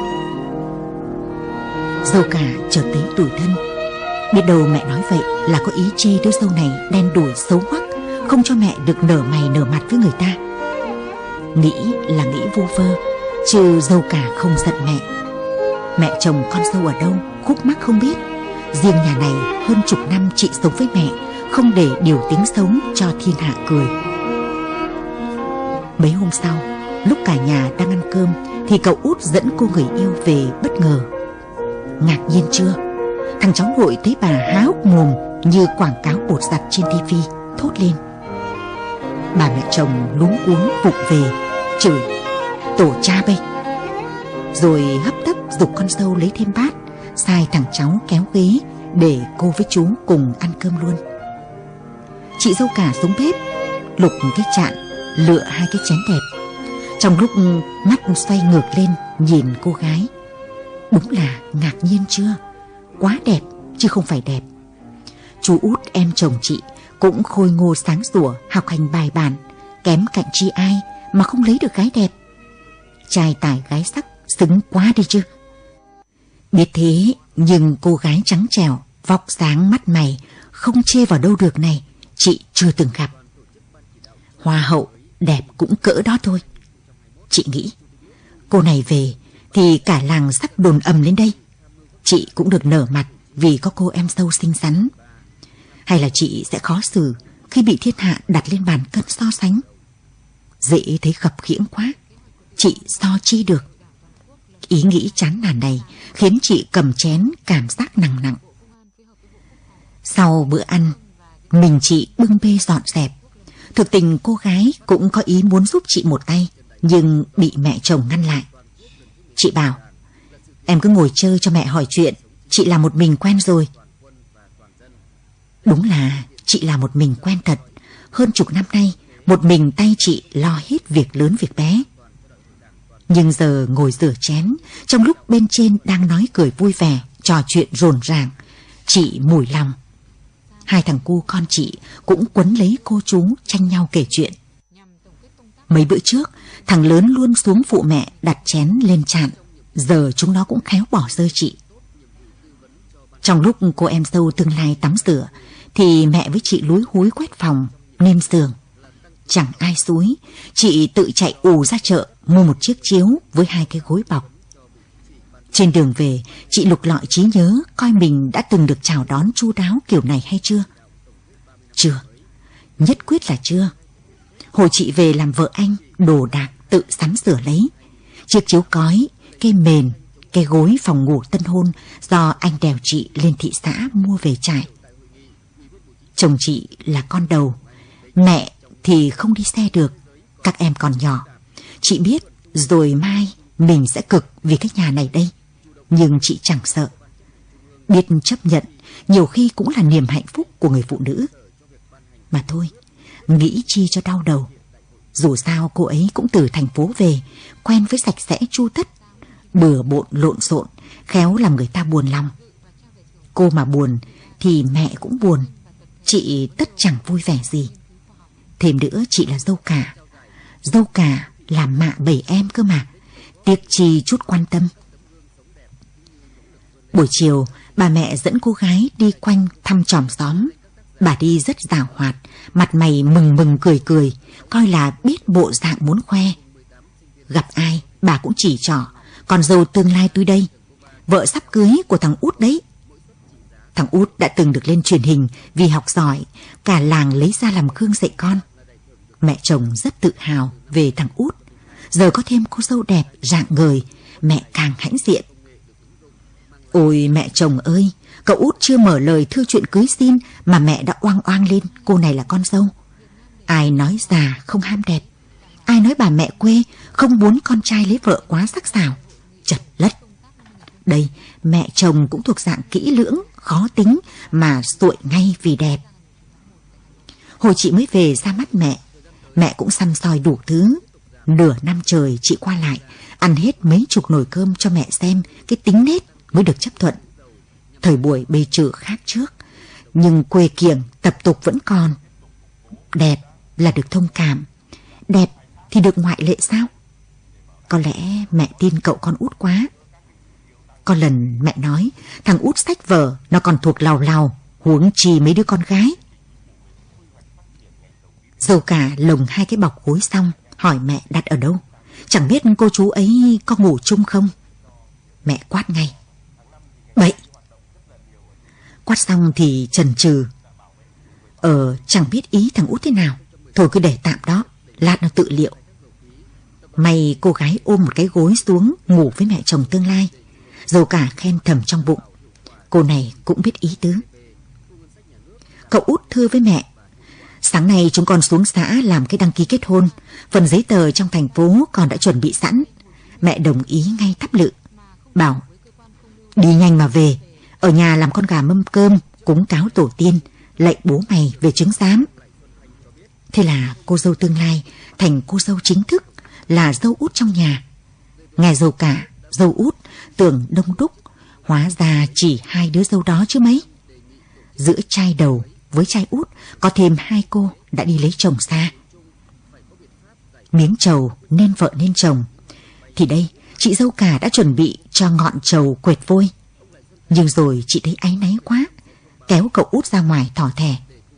Dâu cả chợt thấy tủi thân. Biết đâu mẹ nói vậy là có ý chê đứa dâu này đen đủi xấu hoắc, không cho mẹ được nở mày nở mặt với người ta. Nghĩ là nghĩ vu vơ, chứ dâu cả không giận mẹ. Mẹ chồng con dâu ở đâu, khúc mắc không biết. Riêng nhà này hơn chục năm chị sống với mẹ, không để điều tiếng xấu cho thiên hạ cười. Mấy hôm sau, lúc cả nhà đang ăn cơm thì cậu út dẫn cô người yêu về bất ngờ. Ngạc nhiên chưa? Thằng cháu nội thấy bà há hốc mồm như quảng cáo bột giặt trên tivi, thốt lên. Bà mẹ chồng luống cuống vụng về, chửi: tổ cha bây! Rồi hấp tấp giục con dâu lấy thêm bát, sai thằng cháu kéo ghế để cô với chú cùng ăn cơm luôn. Chị dâu cả xuống bếp, lục cái chạn, lựa hai cái chén đẹp. Trong lúc mắt xoay ngược lên nhìn cô gái, đúng là ngạc nhiên chưa? Quá đẹp chứ không phải đẹp. Chú út em chồng chị cũng khôi ngô sáng sủa, học hành bài bản, kém cạnh chi ai mà không lấy được gái đẹp. Trai tài gái sắc xứng quá đi chứ. Biết thế nhưng cô gái trắng trẻo, vóc dáng mắt mày không chê vào đâu được này, chị chưa từng gặp. Hoa hậu đẹp cũng cỡ đó thôi. Chị nghĩ cô này về thì cả làng sắp đồn ầm lên đây. Chị cũng được nở mặt vì có cô em dâu xinh xắn. Hay là chị sẽ khó xử khi bị thiên hạ đặt lên bàn cân so sánh. Dễ thấy khập khiễng quá, chị so chi được. Ý nghĩ chán nản này khiến chị cầm chén cảm giác nặng nặng. Sau bữa ăn, mình chị bưng bê dọn dẹp. Thực tình cô gái cũng có ý muốn giúp chị một tay, nhưng bị mẹ chồng ngăn lại. Chị bảo: em cứ ngồi chơi cho mẹ hỏi chuyện, chị là một mình quen rồi. Đúng là chị là một mình quen thật. Hơn chục năm nay, một mình tay chị lo hết việc lớn việc bé. Nhưng giờ ngồi rửa chén, trong lúc bên trên đang nói cười vui vẻ, trò chuyện rồn ràng, chị mủi lòng. Hai thằng cu con chị cũng quấn lấy cô chú tranh nhau kể chuyện. Mấy bữa trước, thằng lớn luôn xuống phụ mẹ đặt chén lên chạn, giờ chúng nó cũng khéo bỏ rơi chị. Trong lúc cô em dâu tương lai tắm rửa thì mẹ với chị lúi húi quét phòng, nêm giường. Chẳng ai xúi, chị tự chạy ù ra chợ mua một chiếc chiếu với hai cái gối bọc. Trên đường về, chị lục lọi trí nhớ coi mình đã từng được chào đón chu đáo kiểu này hay chưa. Chưa, nhất quyết là chưa. Hồi chị về làm vợ anh, đồ đạc tự sắm sửa lấy. Chiếc chiếu cói, cái mền, cái gối phòng ngủ tân hôn do anh đèo chị lên thị xã mua về trải. Chồng chị là con đầu, mẹ thì không đi xe được, các em còn nhỏ. Chị biết rồi mai mình sẽ cực vì cái nhà này đây, nhưng chị chẳng sợ. Biết chấp nhận nhiều khi cũng là niềm hạnh phúc của người phụ nữ. Mà thôi, nghĩ chi cho đau đầu. Dù sao cô ấy cũng từ thành phố về, quen với sạch sẽ chu tất, bừa bộn lộn xộn, khéo làm người ta buồn lòng. Cô mà buồn thì mẹ cũng buồn, chị tất chẳng vui vẻ gì. Thêm nữa chị là dâu cả là mạ 7 em cơ mà, tiếc chi chút quan tâm. Buổi chiều, bà mẹ dẫn cô gái đi quanh thăm chòm xóm. Bà đi rất giàu hoạt, mặt mày mừng mừng cười cười, coi là biết bộ dạng muốn khoe. Gặp ai, bà cũng chỉ trỏ: con dâu tương lai tôi đây, vợ sắp cưới của thằng út đấy. Thằng út đã từng được lên truyền hình vì học giỏi, cả làng lấy ra làm gương dạy con. Mẹ chồng rất tự hào về thằng út. Giờ có thêm cô dâu đẹp, rạng ngời, mẹ càng hãnh diện. Ôi mẹ chồng ơi, cậu út chưa mở lời thưa chuyện cưới xin mà mẹ đã oang oang lên cô này là con dâu. Ai nói già không ham đẹp, ai nói bà mẹ quê không muốn con trai lấy vợ quá sắc sảo. Chật lất. Đây, mẹ chồng cũng thuộc dạng kỹ lưỡng, khó tính mà xuội ngay vì đẹp. Hồi chị mới về ra mắt mẹ cũng săm soi đủ thứ. nửa năm trời chị qua lại, ăn hết mấy chục nồi cơm cho mẹ xem cái tính nết mới được chấp thuận. Thời buổi bê trừ khác trước, nhưng quê kiểng tập tục vẫn còn. Đẹp là được thông cảm, đẹp thì được ngoại lệ sao? Có lẽ mẹ tin cậu con út quá. Có lần mẹ nói thằng út sách vở nó còn thuộc làu làu, huống chi mấy đứa con gái. Dâu cả lồng hai cái bọc gối xong, hỏi mẹ đặt ở đâu, chẳng biết cô chú ấy có ngủ chung không. Mẹ quát ngay: bậy! Quát xong thì chần chừ: chẳng biết ý thằng út thế nào, thôi cứ để tạm đó, lát nó tự liệu. May cô gái ôm một cái gối xuống ngủ với mẹ chồng tương lai. Dâu cả khen thầm trong bụng, cô này cũng biết ý tứ. Cậu út thưa với mẹ: sáng nay chúng con xuống xã làm cái đăng ký kết hôn, phần giấy tờ trong thành phố con đã chuẩn bị sẵn. Mẹ đồng ý ngay thắp lự, bảo đi nhanh mà về, ở nhà làm con gà mâm cơm, cúng cáo tổ tiên, lạy bố mày về chứng giám. Thế là cô dâu tương lai thành cô dâu chính thức, là dâu út trong nhà. Nghe dâu cả, dâu út tưởng đông đúc, hóa ra chỉ hai đứa dâu đó chứ mấy. Giữa trai đầu với trai út có thêm hai cô đã đi lấy chồng xa. Miếng trầu nên vợ nên chồng, thì đây chị dâu cả đã chuẩn bị cho ngọn trầu quệt vôi. Nhưng rồi chị thấy áy náy quá, kéo cậu út ra ngoài thỏ thẻ: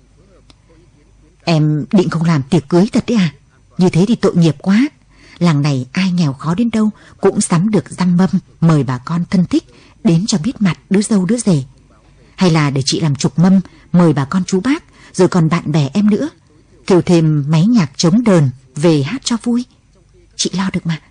em định không làm tiệc cưới thật đấy à? Như thế thì tội nghiệp quá. Làng này ai nghèo khó đến đâu cũng sắm được răm mâm mời bà con thân thích đến cho biết mặt đứa dâu đứa rể. Hay là để chị làm chục mâm mời bà con chú bác, rồi còn bạn bè em nữa, kêu thêm máy nhạc trống đờn về hát cho vui. Chị lo được mà.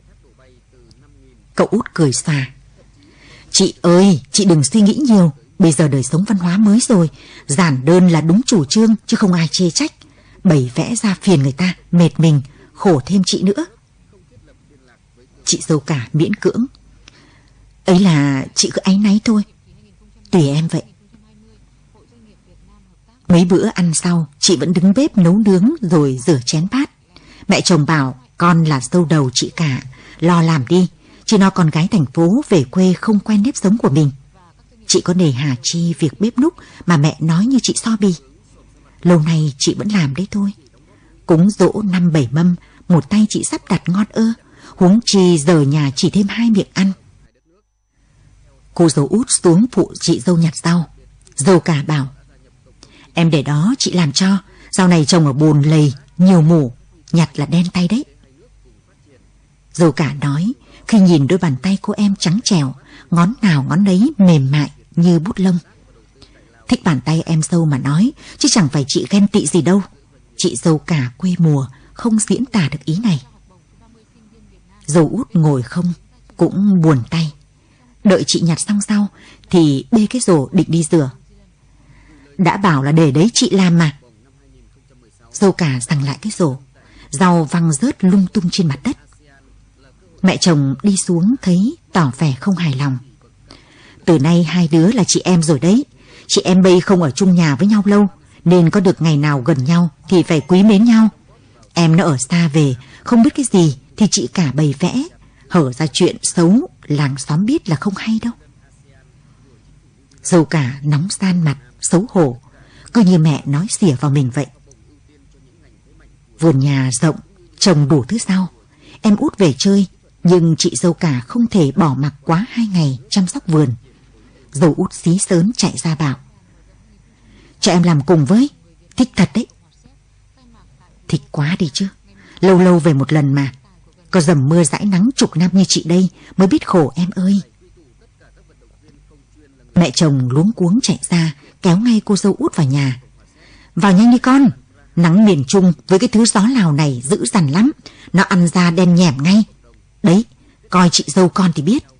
Cậu út cười xòa: chị ơi, chị đừng suy nghĩ nhiều. Bây giờ đời sống văn hóa mới rồi, giản đơn là đúng chủ trương chứ không ai chê trách. Bày vẽ ra phiền người ta, mệt mình, khổ thêm chị nữa. Chị dâu cả miễn cưỡng: ấy là chị cứ áy náy thôi, tùy em vậy. Mấy bữa ăn sau, chị vẫn đứng bếp nấu nướng rồi rửa chén bát. Mẹ chồng bảo con là dâu đầu chị cả, lo làm đi, chứ nó con gái thành phố về quê không quen nếp sống của mình. Chị có nề hà chi việc bếp núc mà mẹ nói như chị so bì. Lâu nay chị vẫn làm đấy thôi. Cúng giỗ 5-7 mâm, một tay chị sắp đặt ngon ơ, huống chi giờ nhà chỉ thêm 2 miệng ăn. Cô dâu út xuống phụ chị dâu nhặt rau. Dâu cả bảo: em để đó chị làm cho, rau này trồng ở bồn lầy, nhiều mủ, nhặt là đen tay đấy. Dâu cả nói khi nhìn đôi bàn tay cô em trắng trẻo, ngón nào ngón ấy mềm mại như bút lông. Thích bàn tay em dâu mà nói, chứ chẳng phải chị ghen tị gì đâu. Chị dâu cả quê mùa không diễn tả được ý này. Dâu út ngồi không cũng buồn tay. Đợi chị nhặt xong sau thì bê cái rổ định đi rửa. Đã bảo là để đấy chị làm mà. Dâu cả giằng lại cái rổ, rau văng rớt lung tung trên mặt đất. Mẹ chồng đi xuống thấy tỏ vẻ không hài lòng. Từ nay hai đứa là chị em rồi đấy. Chị em bây không ở chung nhà với nhau lâu, nên có được ngày nào gần nhau thì phải quý mến nhau. Em nó ở xa về, không biết cái gì thì chị cả bày vẽ, hở ra chuyện xấu làng xóm biết là không hay đâu. Dâu cả nóng san mặt, xấu hổ, cứ như mẹ nói xỉa vào mình vậy. Vườn nhà rộng, trồng đủ thứ rau. Em út về chơi, nhưng chị dâu cả không thể bỏ mặc quá 2 ngày chăm sóc vườn. Dâu út xí sớm chạy ra bảo: cho em làm cùng với, thích thật đấy. Thích quá đi chứ, lâu lâu về một lần mà. Có dầm mưa dãi nắng chục năm như chị đây mới biết khổ em ơi. Mẹ chồng luống cuống chạy ra, kéo ngay cô dâu út vào nhà. Vào nhanh đi con, nắng miền Trung với cái thứ gió Lào này dữ dằn lắm, nó ăn da đen nhẻm ngay. Đấy, coi chị dâu con thì biết.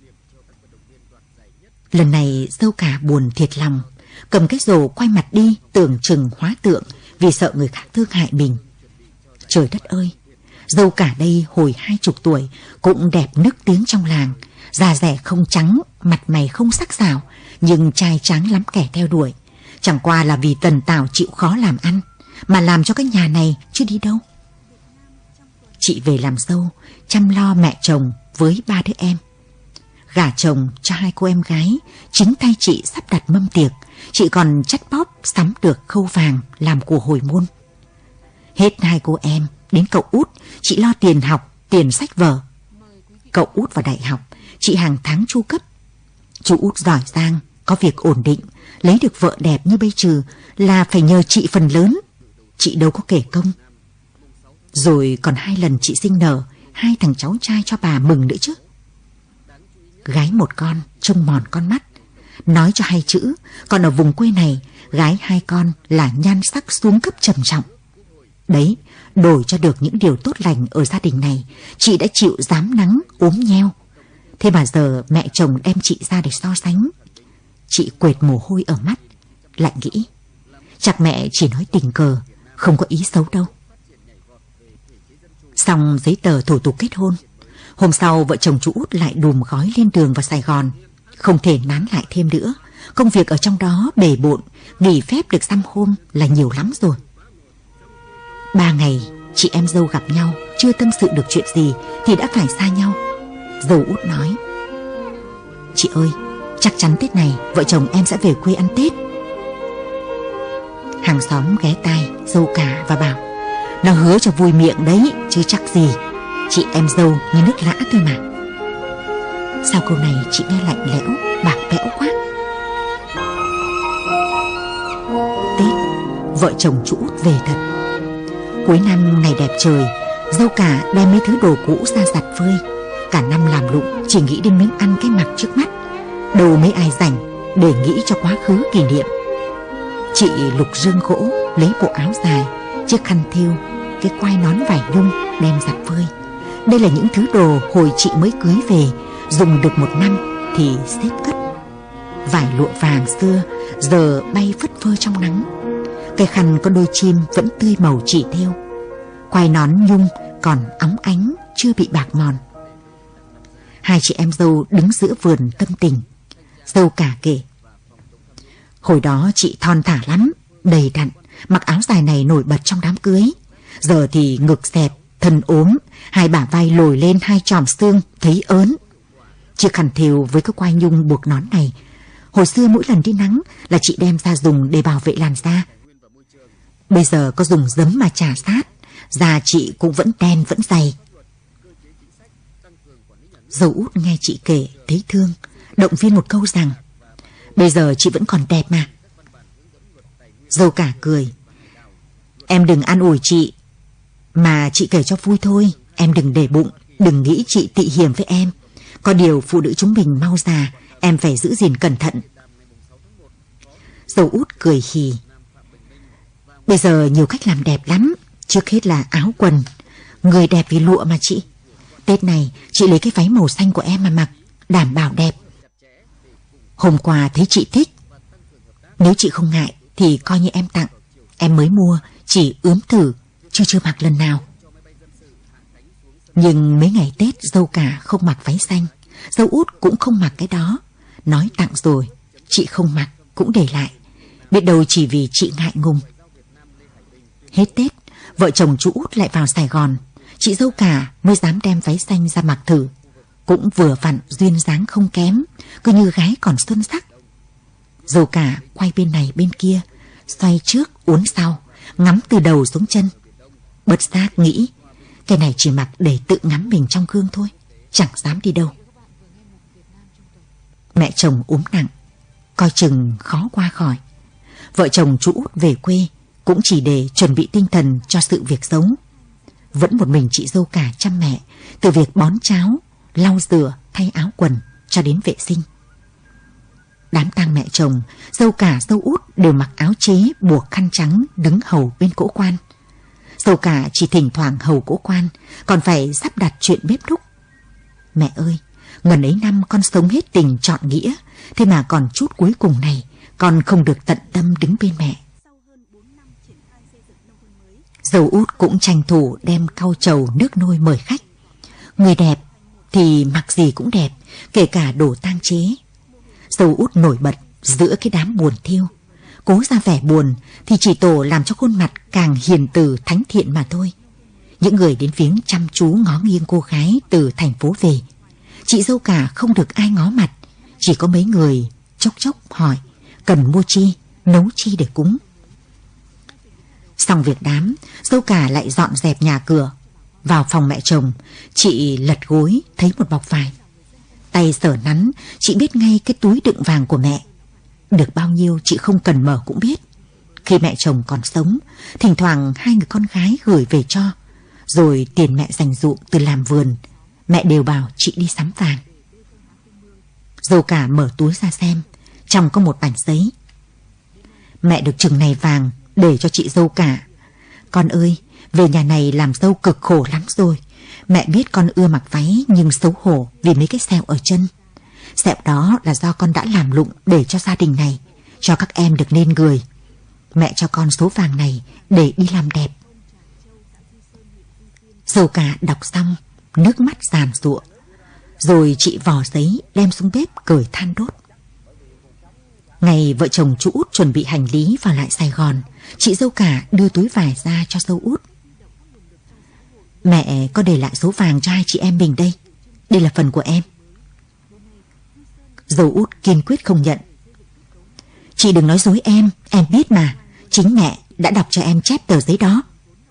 Lần này dâu cả buồn thiệt lòng, cầm cái rổ quay mặt đi, tưởng chừng hóa tượng vì sợ người khác thương hại mình. Trời đất ơi, dâu cả đây hồi 20 tuổi cũng đẹp nức tiếng trong làng, da rẻ không trắng, mặt mày không sắc sảo, nhưng trai tráng lắm kẻ theo đuổi. Chẳng qua là vì tần tảo chịu khó làm ăn, mà làm cho cái nhà này chứ đi đâu. chị về làm dâu, chăm lo mẹ chồng với 3 đứa em. Gả chồng cho 2 cô em gái, chính tay chị sắp đặt mâm tiệc, chị còn chắt bóp sắm được khâu vàng làm của hồi môn. Hết 2 cô em, đến cậu út, chị lo tiền học, tiền sách vở. Cậu út vào đại học, chị hàng tháng chu cấp. Chú út giỏi giang, có việc ổn định, lấy được vợ đẹp như bây giờ là phải nhờ chị phần lớn. Chị đâu có kể công. Rồi còn 2 lần chị sinh nở 2 thằng cháu trai cho bà mừng nữa chứ. Gái 1 con trông mòn con mắt, nói cho 2 chữ, còn ở vùng quê này gái 2 con là nhan sắc xuống cấp trầm trọng. Đấy, đổi cho được những điều tốt lành ở gia đình này, chị đã chịu dám nắng ốm nheo. Thế mà giờ mẹ chồng đem chị ra để so sánh. Chị quệt mồ hôi ở mắt, lại nghĩ chắc mẹ chỉ nói tình cờ, không có ý xấu đâu. Xong giấy tờ thủ tục kết hôn, hôm sau vợ chồng chú út lại đùm gói lên đường vào Sài Gòn. Không thể nán lại thêm nữa, công việc ở trong đó bề bộn, nghỉ phép được dăm hôm là nhiều lắm rồi. 3 ngày chị em dâu gặp nhau, chưa tâm sự được chuyện gì thì đã phải xa nhau. Dâu út nói: chị ơi, chắc chắn Tết này vợ chồng em sẽ về quê ăn Tết. Hàng xóm ghé tai dâu cả và bảo: nó hứa cho vui miệng đấy, chứ chắc gì. Chị em dâu như nước lã thôi mà. Sau câu này chị nghe lạnh lẽo, bạc bẽo quá. Tết, vợ chồng chú út về thật. Cuối năm ngày đẹp trời, dâu cả đem mấy thứ đồ cũ ra giặt phơi. Cả năm làm lụng chỉ nghĩ đến miếng ăn cái mặc trước mắt, đâu mấy ai rảnh để nghĩ cho quá khứ kỷ niệm. Chị lục rương gỗ, lấy bộ áo dài, chiếc khăn thêu, cái quai nón vải nhung đem giặt phơi. Đây là những thứ đồ hồi chị mới cưới về, dùng được 1 năm thì xếp cất. Vải lụa vàng xưa giờ bay phất phơ trong nắng. Cái khăn có đôi chim vẫn tươi màu chỉ thêu. Quai nón nhung còn óng ánh, chưa bị bạc mòn. 2 chị em dâu đứng giữa vườn tâm tình. Dâu cả kể: hồi đó chị thon thả lắm, đầy đặn, mặc áo dài này nổi bật trong đám cưới. Giờ thì ngực xẹp, thân ốm, 2 bả vai lồi lên 2 chòm xương, thấy ớn. Chiếc khăn thêu với cái quai nhung buộc nón này, hồi xưa mỗi lần đi nắng là chị đem ra dùng để bảo vệ làn da. Bây giờ có dùng giấm mà chà sát, da chị cũng vẫn đen vẫn dày. Dâu út nghe chị kể thấy thương, động viên một câu rằng: bây giờ chị vẫn còn đẹp mà. Dâu cả cười: em đừng an ủi chị, mà chị kể cho vui thôi, em đừng để bụng, đừng nghĩ chị tị hiềm với em. Có điều phụ nữ chúng mình mau già, em phải giữ gìn cẩn thận. Dâu út cười hì: bây giờ nhiều cách làm đẹp lắm, trước hết là áo quần. Người đẹp vì lụa mà chị. Tết này chị lấy cái váy màu xanh của em mà mặc, đảm bảo đẹp. Hôm qua thấy chị thích, nếu chị không ngại thì coi như em tặng. Em mới mua, chỉ ướm thử, chứ chưa mặc lần nào. Nhưng mấy ngày Tết dâu cả không mặc váy xanh, dâu út cũng không mặc cái đó. Nói tặng rồi, chị không mặc cũng để lại, biết đâu chỉ vì chị ngại ngùng. Hết Tết, vợ chồng chú út lại vào Sài Gòn. Chị dâu cả mới dám đem váy xanh ra mặc thử. Cũng vừa vặn duyên dáng không kém, cứ như gái còn xuân sắc. Dâu cả quay bên này bên kia, xoay trước uốn sau, ngắm từ đầu xuống chân. Bất giác nghĩ, cái này chỉ mặc để tự ngắm mình trong gương thôi, chẳng dám đi đâu. Mẹ chồng ốm nặng, coi chừng khó qua khỏi. Vợ chồng chú út về quê cũng chỉ để chuẩn bị tinh thần cho sự việc xấu. Vẫn một mình chị dâu cả chăm mẹ, từ việc bón cháo, lau rửa, thay áo quần cho đến vệ sinh. Đám tang mẹ chồng, dâu cả dâu út đều mặc áo chế buộc khăn trắng đứng hầu bên cỗ quan. Dâu cả chỉ thỉnh thoảng hầu cỗ quan, còn phải sắp đặt chuyện bếp núc. Mẹ ơi, ngần ấy năm con sống hết tình trọn nghĩa, thế mà còn chút cuối cùng này con không được tận tâm đứng bên mẹ. Dâu út cũng tranh thủ đem cau trầu nước nôi mời khách. Người đẹp thì mặc gì cũng đẹp, kể cả đồ tang chế. Dâu út nổi bật giữa cái đám buồn thiêu. Cố ra vẻ buồn thì chỉ tổ làm cho khuôn mặt càng hiền từ thánh thiện mà thôi. Những người đến viếng chăm chú ngó nghiêng cô gái từ thành phố về. Chị dâu cả không được ai ngó mặt, chỉ có mấy người chốc chốc hỏi cần mua chi, nấu chi để cúng. Xong việc đám, dâu cả lại dọn dẹp nhà cửa. Vào phòng mẹ chồng, chị lật gối thấy một bọc vải. Tay sờ nắn, chị biết ngay cái túi đựng vàng của mẹ. Được bao nhiêu chị không cần mở cũng biết. Khi mẹ chồng còn sống, thỉnh thoảng hai người con gái gửi về cho. Rồi tiền mẹ dành dụm từ làm vườn, mẹ đều bảo chị đi sắm vàng. Dâu cả mở túi ra xem, trong có một mảnh giấy. Mẹ được chừng này vàng để cho chị dâu cả. Con ơi, về nhà này làm dâu cực khổ lắm rồi. Mẹ biết con ưa mặc váy nhưng xấu hổ vì mấy cái sẹo ở chân. Sẹo đó là do con đã làm lụng để cho gia đình này, cho các em được nên người. Mẹ cho con số vàng này để đi làm đẹp. Dâu cả đọc xong, nước mắt giàn giụa. Rồi chị vò giấy đem xuống bếp cởi than đốt. Ngày vợ chồng chú Út chuẩn bị hành lý vào lại Sài Gòn, chị dâu cả đưa túi vải ra cho dâu Út. Mẹ có để lại số vàng cho hai chị em mình đây. Đây là phần của em. Dâu Út kiên quyết không nhận. Chị đừng nói dối em biết mà. Chính mẹ đã đọc cho em chép tờ giấy đó.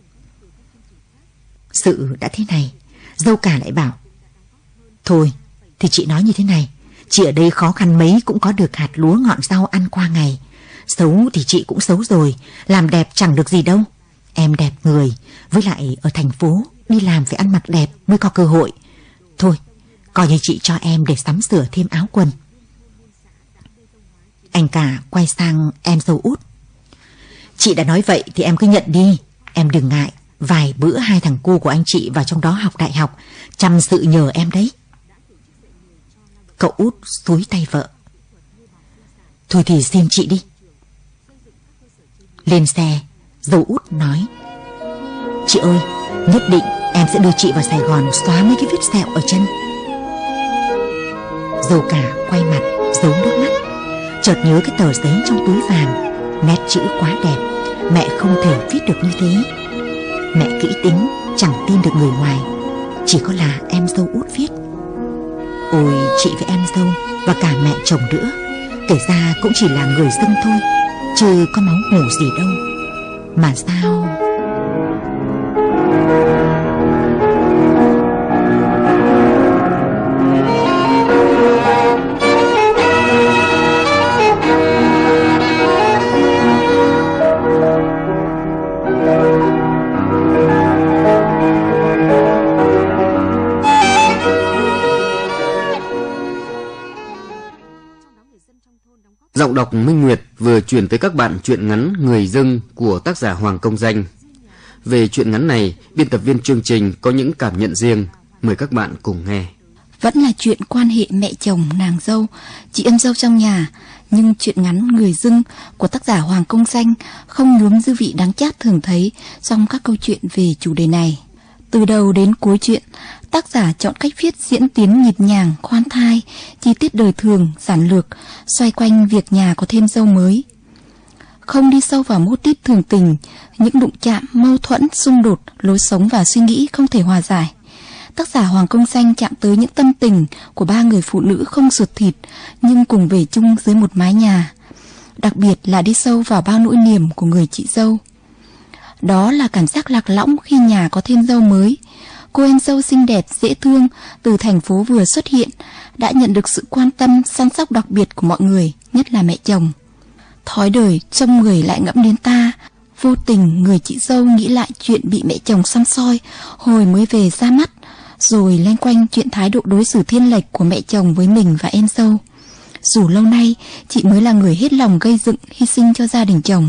Sự đã thế này, dâu cả lại bảo thôi thì chị nói như thế này, chị ở đây khó khăn mấy cũng có được hạt lúa ngọn rau ăn qua ngày. Xấu thì chị cũng xấu rồi, làm đẹp chẳng được gì đâu. Em đẹp người, với lại ở thành phố đi làm phải ăn mặc đẹp mới có cơ hội. Thôi, coi như chị cho em để sắm sửa thêm áo quần. Anh cả quay sang em dâu Út. Chị đã nói vậy thì em cứ nhận đi, em đừng ngại. Vài bữa hai thằng cu của anh chị vào trong đó học đại học, chăm sự nhờ em đấy. Cậu Út xúi tay vợ. Thôi thì xin chị đi. Lên xe, dâu Út nói: Chị ơi, nhất định em sẽ đưa chị vào Sài Gòn xóa mấy cái vết sẹo ở chân. Dâu cả quay mặt giấu nước mắt, chợt nhớ cái tờ giấy trong túi vàng, nét chữ quá đẹp, mẹ không thể viết được như thế. Mẹ kỹ tính, chẳng tin được người ngoài, chỉ có là em dâu Út viết. Ôi, chị với em dâu và cả mẹ chồng nữa, kể ra cũng chỉ là người dân thôi, chứ có máu mủ gì đâu. Mà sao... Giọng đọc Minh Nguyệt vừa chuyển tới các bạn truyện ngắn Người Dưng của tác giả Hoàng Công Danh. Về truyện ngắn này, biên tập viên chương trình có những cảm nhận riêng. Mời các bạn cùng nghe. Vẫn là chuyện quan hệ mẹ chồng, nàng dâu, chị em dâu trong nhà, nhưng truyện ngắn Người Dưng của tác giả Hoàng Công Danh không nhuốm dư vị đáng chát thường thấy trong các câu chuyện về chủ đề này. Từ đầu đến cuối chuyện, tác giả chọn cách viết diễn tiến nhịp nhàng, khoan thai, chi tiết đời thường, giản lược, xoay quanh việc nhà có thêm dâu mới. Không đi sâu vào mô típ thường tình, những đụng chạm, mâu thuẫn, xung đột, lối sống và suy nghĩ không thể hòa giải. Tác giả Hoàng Công Danh chạm tới những tâm tình của ba người phụ nữ không ruột thịt, nhưng cùng về chung dưới một mái nhà. Đặc biệt là đi sâu vào bao nỗi niềm của người chị dâu. Đó là cảm giác lạc lõng khi nhà có thêm dâu mới. Cô em dâu xinh đẹp, dễ thương từ thành phố vừa xuất hiện đã nhận được sự quan tâm, săn sóc đặc biệt của mọi người, nhất là mẹ chồng. Thói đời trông người lại ngẫm đến ta. Vô tình người chị dâu nghĩ lại chuyện bị mẹ chồng săm soi hồi mới về ra mắt, rồi loanh quanh chuyện thái độ đối xử thiên lệch của mẹ chồng với mình và em dâu. Dù lâu nay chị mới là người hết lòng gây dựng, hy sinh cho gia đình chồng.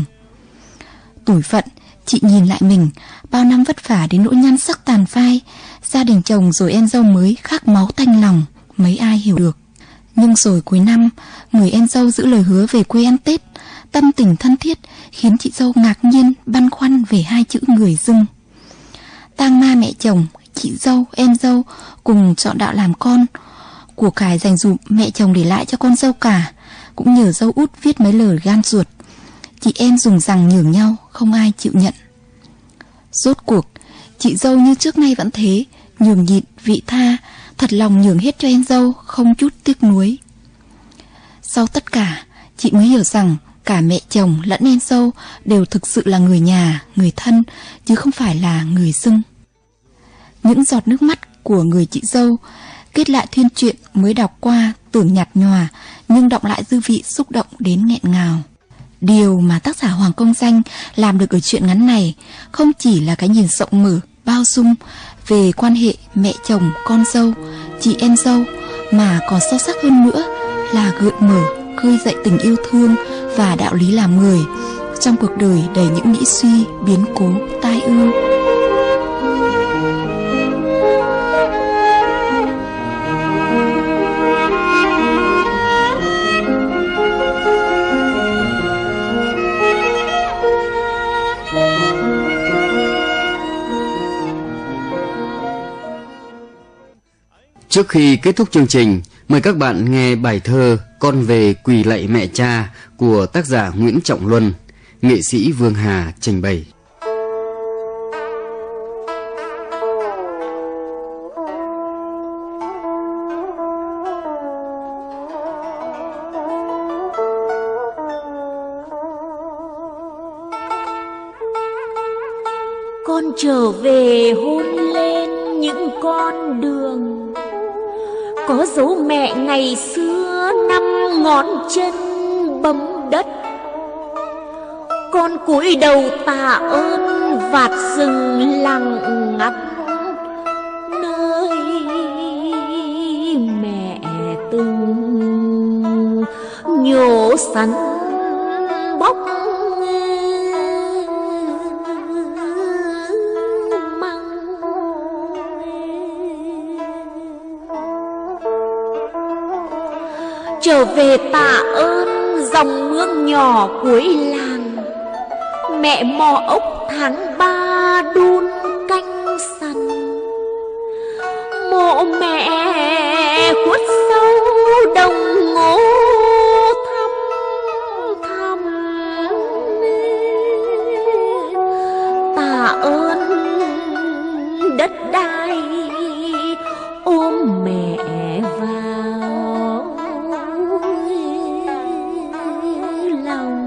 Tủi phận, chị nhìn lại mình, bao năm vất vả đến nỗi nhan sắc tàn phai, gia đình chồng rồi em dâu mới khác máu tanh lòng, mấy ai hiểu được. Nhưng rồi cuối năm, người em dâu giữ lời hứa về quê ăn Tết, tâm tình thân thiết khiến chị dâu ngạc nhiên, băn khoăn về hai chữ Người Dưng. Tang ma mẹ chồng, chị dâu, em dâu cùng chọn đạo làm con. Của cải dành dụm mẹ chồng để lại cho con dâu cả, cũng nhờ dâu út viết mấy lời gan ruột. Chị em dùng rằng nhường nhau, không ai chịu nhận. Rốt cuộc, Chị dâu như trước nay vẫn thế, nhường nhịn, vị tha, thật lòng nhường hết cho em dâu, không chút tiếc nuối. Sau tất cả, chị mới hiểu rằng cả mẹ chồng lẫn em dâu đều thực sự là người nhà, người thân, chứ không phải là người dưng. Những giọt nước mắt của người chị dâu kết lại thuyên truyện mới đọc qua tưởng nhạt nhòa, nhưng đọng lại dư vị xúc động đến nghẹn ngào. Điều mà tác giả Hoàng Công Danh làm được ở truyện ngắn này không chỉ là cái nhìn rộng mở, bao dung về quan hệ mẹ chồng, con dâu, chị em dâu, mà còn sâu sắc hơn nữa là gợi mở, khơi dậy tình yêu thương và đạo lý làm người trong cuộc đời đầy những nghĩ suy, biến cố, tai ương. Trước khi kết thúc chương trình, mời các bạn nghe bài thơ Con về quỳ lạy mẹ cha của tác giả Nguyễn Trọng Luân, nghệ sĩ Vương Hà trình bày. Con trở về hôn lên những con đường có dấu mẹ ngày xưa, 5 ngón chân bấm đất. Con cúi đầu tạ ơn vạt rừng lặng ngắt, nơi mẹ từng nhổ sắn bóc trở về tạ ơn dòng mương nhỏ cuối làng, mẹ mò ốc tháng 3 đun canh sằn. Mộ mẹ khuất sâu đồng ngô thăm thăm, tạ ơn đất đai ôm mẹ vào lòng.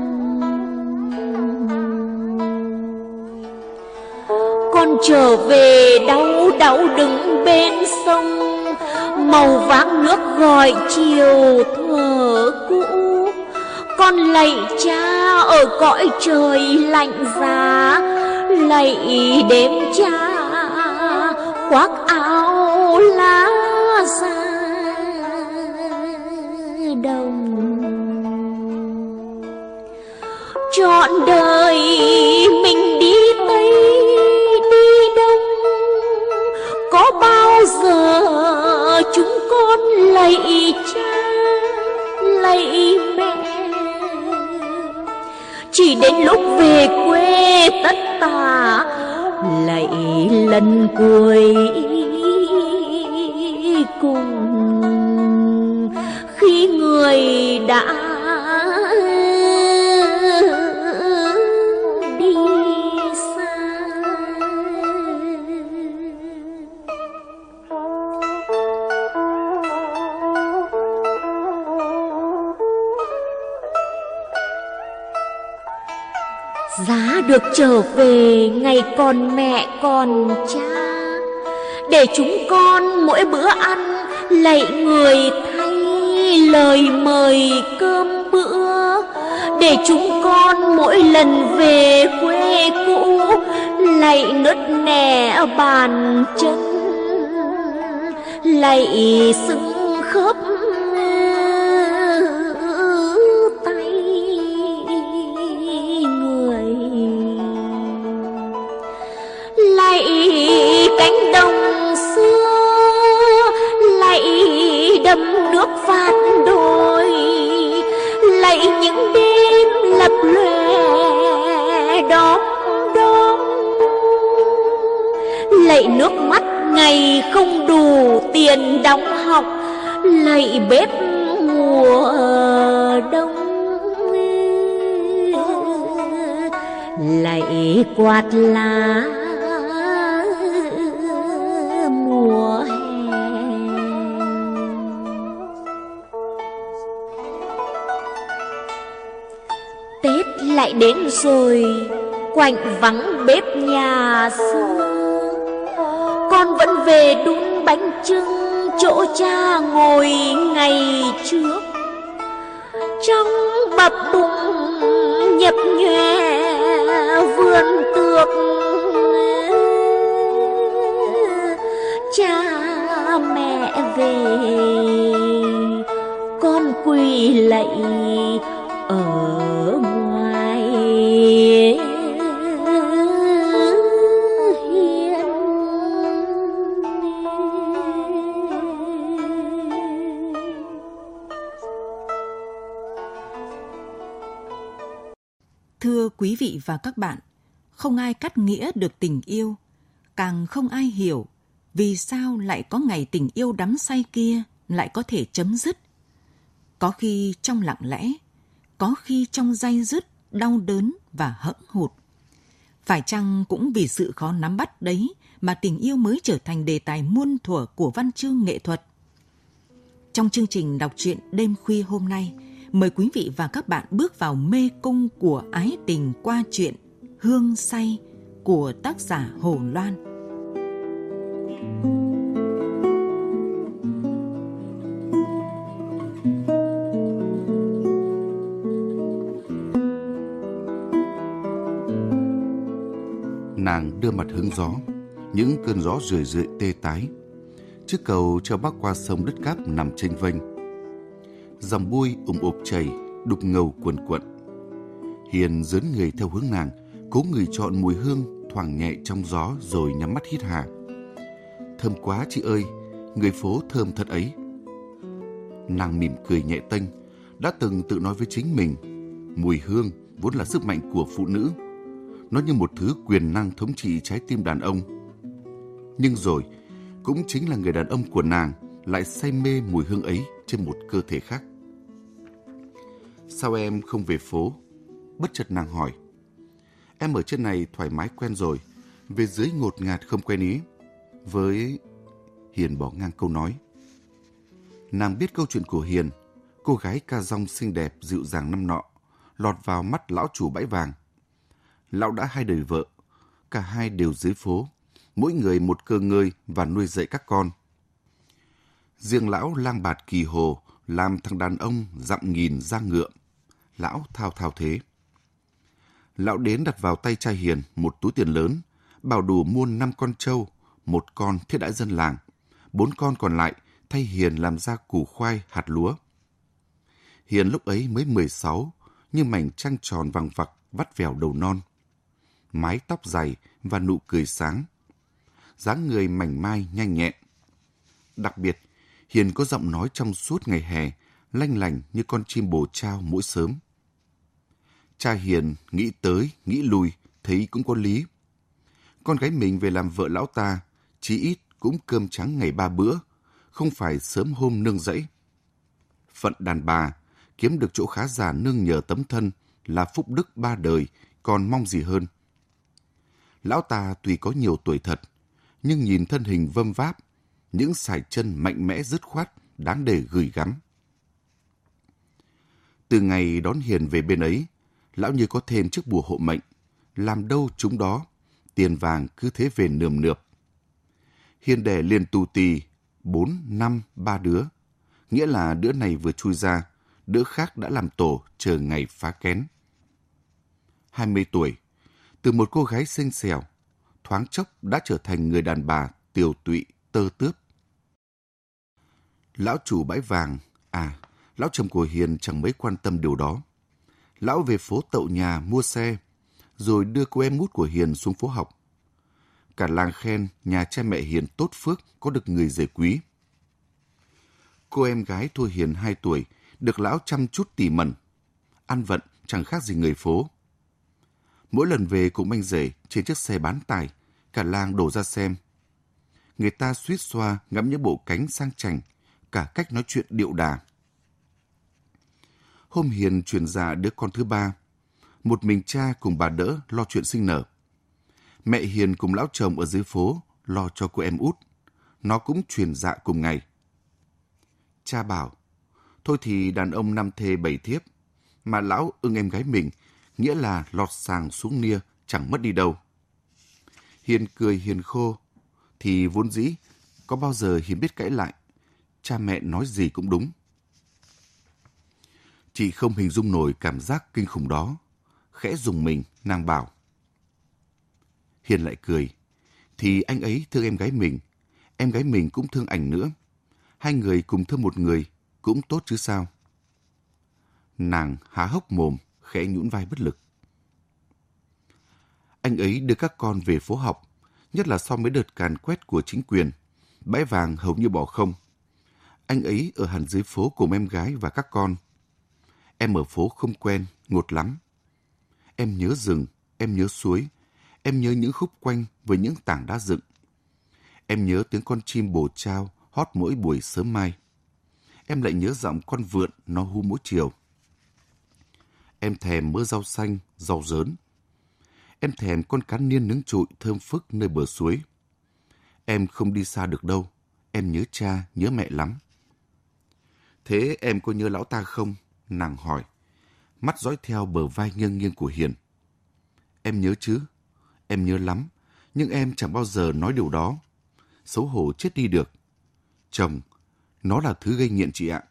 Con trở về đau đau đứng bên sông, màu váng nước gọi chiều thuở cũ. Con lạy cha ở cõi trời lạnh giá, lạy đêm cha khoác áo lá da đồng. Trọn đời mình đi Tây đi Đông, có bao giờ chúng con lạy cha lạy mẹ. Chỉ đến lúc về quê tất tả lạy lần cuối cùng, khi người đã đi xa. Giá được trở về ngày còn mẹ còn cha, để chúng con mỗi bữa ăn lạy người thay lời mời cơm bữa, để chúng con mỗi lần về quê cũ lạy nứt nẻ bàn chân, lạy xương khớp tay người, lạy cánh đồng xưa, lạy đầm nước vạt đồi, lạy những đêm lập lòe đóm đóm, lạy nước mắt ngày không đủ tiền đóng học, lạy bếp mùa đông, lạy quạt lá Tết lại đến rồi, quạnh vắng bếp nhà xưa. Con vẫn về đun bánh chưng chỗ cha ngồi ngày trước. Trong bập bùng nhập nhòe vườn tược, cha mẹ về con quỳ lạy ở ngoài hiên. Thưa quý vị và các bạn, không ai cắt nghĩa được tình yêu, càng không ai hiểu vì sao lại có ngày tình yêu đắm say kia lại có thể chấm dứt. Có khi trong lặng lẽ, có khi trong day dứt, đau đớn và hẫng hụt. Phải chăng cũng vì sự khó nắm bắt đấy mà tình yêu mới trở thành đề tài muôn thuở của văn chương nghệ thuật? Trong chương trình đọc truyện đêm khuya hôm nay, mời quý vị và các bạn bước vào mê cung của ái tình qua truyện Hương Say của tác giả Hồ Loan. Nàng đưa mặt hướng gió, những cơn gió rười rượi tê tái. Chiếc cầu treo bắc qua sông đất cát nằm chênh vênh. Dòng bui ụp chảy, đục ngầu cuồn cuộn. Hiền dướn người theo hướng nàng, cố người chọn mùi hương thoảng nhẹ trong gió rồi nhắm mắt hít hà. Thơm quá chị ơi, người phố thơm thật ấy. Nàng mỉm cười nhẹ tênh, đã từng tự nói với chính mình, mùi hương vốn là sức mạnh của phụ nữ. Nó như một thứ quyền năng thống trị trái tim đàn ông. Nhưng rồi, cũng chính là người đàn ông của nàng lại say mê mùi hương ấy trên một cơ thể khác. Sao em không về phố? Bất chợt nàng hỏi. Em ở trên này thoải mái quen rồi, về dưới ngột ngạt không quen ý. Với... Hiền bỏ ngang câu nói. Nàng biết câu chuyện của Hiền, cô gái ca dong xinh đẹp dịu dàng năm nọ, lọt vào mắt lão chủ bãi vàng. Lão đã 2 đời vợ, cả hai đều dưới phố, mỗi người một cơ ngơi và nuôi dạy các con. Riêng lão lang bạt kỳ hồ, làm thằng đàn ông dặm nghìn da ngựa. Lão thao thao thế. Lão đến đặt vào tay trai Hiền một túi tiền lớn, bảo đủ mua 5 con trâu, 1 con thiết đãi dân làng, 4 con còn lại thay Hiền làm ra củ khoai hạt lúa. Hiền lúc ấy mới 16, nhưng mảnh trăng tròn vằng vặc vắt vẻo đầu non. Mái tóc dày và nụ cười sáng. Dáng người mảnh mai nhanh nhẹn. Đặc biệt, Hiền có giọng nói trong suốt ngày hè, lanh lành như con chim bồ trao mỗi sớm. Cha Hiền nghĩ tới, nghĩ lui, thấy cũng có lý. Con gái mình về làm vợ lão ta, chí ít cũng cơm trắng ngày 3 bữa, không phải sớm hôm nương rẫy. Phận đàn bà, kiếm được chỗ khá giả nương nhờ tấm thân là phúc đức 3 đời, còn mong gì hơn. Lão ta tuy có nhiều tuổi thật, nhưng nhìn thân hình vâm váp, những sải chân mạnh mẽ dứt khoát, đáng để gửi gắm. Từ ngày đón Hiền về bên ấy, lão như có thêm chiếc bùa hộ mệnh, làm đâu chúng đó, tiền vàng cứ thế về nườm nượp. Hiền đẻ liền tù tì, 4, 5, 3 đứa, nghĩa là đứa này vừa chui ra, đứa khác đã làm tổ chờ ngày phá kén. 20 tuổi, từ một cô gái xinh xẻo, thoáng chốc đã trở thành người đàn bà tiều tụy, tơ tướp. Lão chủ bãi vàng, lão chồng của Hiền chẳng mấy quan tâm điều đó. Lão về phố tậu nhà mua xe, rồi đưa cô em út của Hiền xuống phố học. Cả làng khen nhà cha mẹ Hiền tốt phước, có được người rể quý. Cô em gái thua Hiền 2 tuổi, được lão chăm chút tỉ mẩn. Ăn vận chẳng khác gì người phố. Mỗi lần về cùng anh rể trên chiếc xe bán tải, cả làng đổ ra xem. Người ta suýt xoa ngắm những bộ cánh sang chảnh, cả cách nói chuyện điệu đà. Hôm Hiền truyền dạ đứa con thứ 3, một mình cha cùng bà đỡ lo chuyện sinh nở. Mẹ Hiền cùng lão chồng ở dưới phố lo cho cô em út. Nó cũng truyền dạ cùng ngày. Cha bảo, thôi thì đàn ông 5 thê 7 thiếp, mà lão ưng em gái mình, nghĩa là lọt sàng xuống nia, chẳng mất đi đâu. Hiền cười hiền khô, thì vốn dĩ, có bao giờ Hiền biết cãi lại. Cha mẹ nói gì cũng đúng. Chị không hình dung nổi cảm giác kinh khủng đó. Khẽ rùng mình, nàng bảo. Hiền lại cười. Thì anh ấy thương em gái mình cũng thương ảnh nữa. Hai người cùng thương một người, cũng tốt chứ sao. Nàng há hốc mồm, khẽ nhũn vai bất lực. Anh ấy đưa các con về phố học, nhất là sau mấy đợt càn quét của chính quyền. Bãi vàng hầu như bỏ không. Anh ấy ở hẳn dưới phố cùng em gái và các con. Em ở phố không quen, ngột lắm. Em nhớ rừng, em nhớ suối, em nhớ những khúc quanh với những tảng đá dựng. Em nhớ tiếng con chim bồ trao hót mỗi buổi sớm mai. Em lại nhớ giọng con vượn nó hu mỗi chiều. Em thèm mớ rau xanh, rau dớn. Em thèm con cá niên nướng trụi thơm phức nơi bờ suối. Em không đi xa được đâu. Em nhớ cha, nhớ mẹ lắm. Thế em có nhớ lão ta không? Nàng hỏi, mắt dõi theo bờ vai nghiêng nghiêng của Hiền. Em nhớ chứ, em nhớ lắm, nhưng em chẳng bao giờ nói điều đó. Xấu hổ chết đi được. Chồng, nó là thứ gây nghiện chị ạ.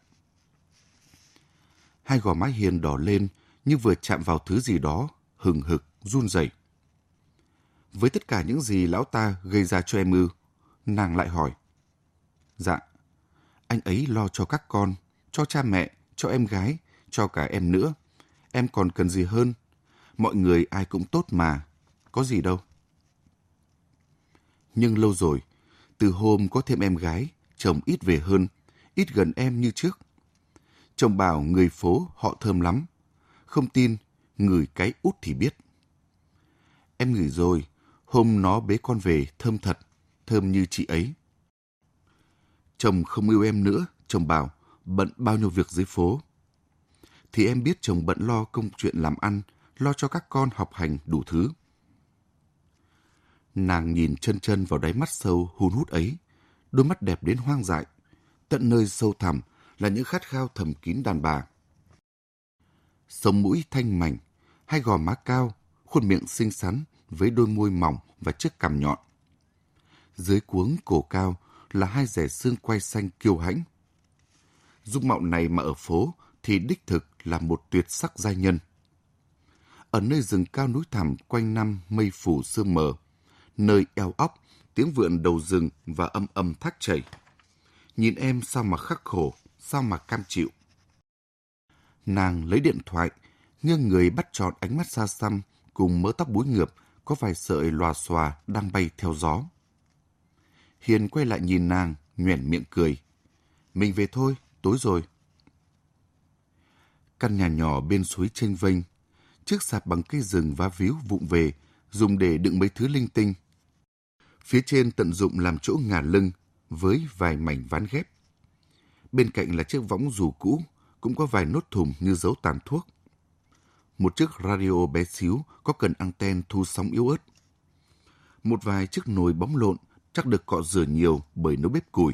Hai gò má Hiền đỏ lên như vừa chạm vào thứ gì đó, hừng hực, run rẩy. Với tất cả những gì lão ta gây ra cho em ư? Nàng lại hỏi. Dạ, anh ấy lo cho các con, cho cha mẹ, cho em gái, cho cả em nữa. Em còn cần gì hơn? Mọi người ai cũng tốt mà, có gì đâu. Nhưng lâu rồi, từ hôm có thêm em gái, chồng ít về hơn, ít gần em như trước. Chồng bảo người phố họ thơm lắm. Không tin, ngửi cái út thì biết. Em ngửi rồi, hôm nó bế con về thơm thật, thơm như chị ấy. Chồng không yêu em nữa, chồng bảo bận bao nhiêu việc dưới phố. Thì em biết chồng bận lo công chuyện làm ăn, lo cho các con học hành đủ thứ. Nàng nhìn chân chân vào đáy mắt sâu hun hút ấy, đôi mắt đẹp đến hoang dại, tận nơi sâu thẳm là những khát khao thầm kín đàn bà. Sống mũi thanh mảnh, hai gò má cao, khuôn miệng xinh xắn với đôi môi mỏng và chiếc cằm nhọn. Dưới cuống cổ cao là hai dẻ xương quai xanh kiêu hãnh. Dung mạo này mà ở phố thì đích thực là một tuyệt sắc giai nhân. Ở nơi rừng cao núi thẳm quanh năm mây phủ sương mờ, nơi eo óc, tiếng vượn đầu rừng và âm âm thác chảy. Nhìn em sao mà khắc khổ, sao mà cam chịu. Nàng lấy điện thoại, nghiêng người bắt trọn ánh mắt xa xăm cùng mớ tóc búi ngượp có vài sợi lòa xòa đang bay theo gió. Hiền quay lại nhìn nàng, nhoẻn miệng cười. Mình về thôi, tối rồi. Căn nhà nhỏ bên suối chênh vênh, chiếc sạp bằng cây rừng vá víu vụng về, dùng để đựng mấy thứ linh tinh. Phía trên tận dụng làm chỗ ngả lưng với vài mảnh ván ghép. Bên cạnh là chiếc võng dù cũ, cũng có vài nốt thùng như dấu tàn thuốc. Một chiếc radio bé xíu có cần anten thu sóng yếu ớt. Một vài chiếc nồi bóng lộn chắc được cọ rửa nhiều bởi nấu bếp củi.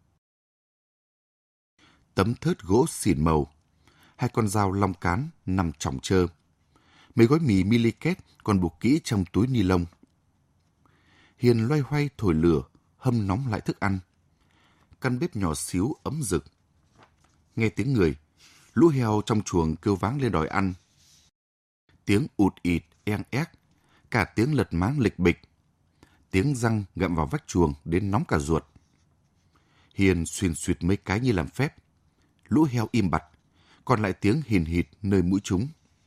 Tấm thớt gỗ xỉn màu, hai con dao long cán nằm chỏng chơ. Mấy gói mì miliket còn buộc kỹ trong túi ni lông. Hiền loay hoay thổi lửa, hâm nóng lại thức ăn. Căn bếp nhỏ xíu ấm rực. Nghe tiếng người, lũ heo trong chuồng kêu váng lên đòi ăn. Tiếng ụt ịt, eng ép, cả tiếng lật máng lịch bịch. Tiếng răng gặm vào vách chuồng đến nóng cả ruột. Hiền xuyên xuyệt mấy cái như làm phép. Lũ heo im bặt, còn lại tiếng hìn hịt nơi mũi chúng.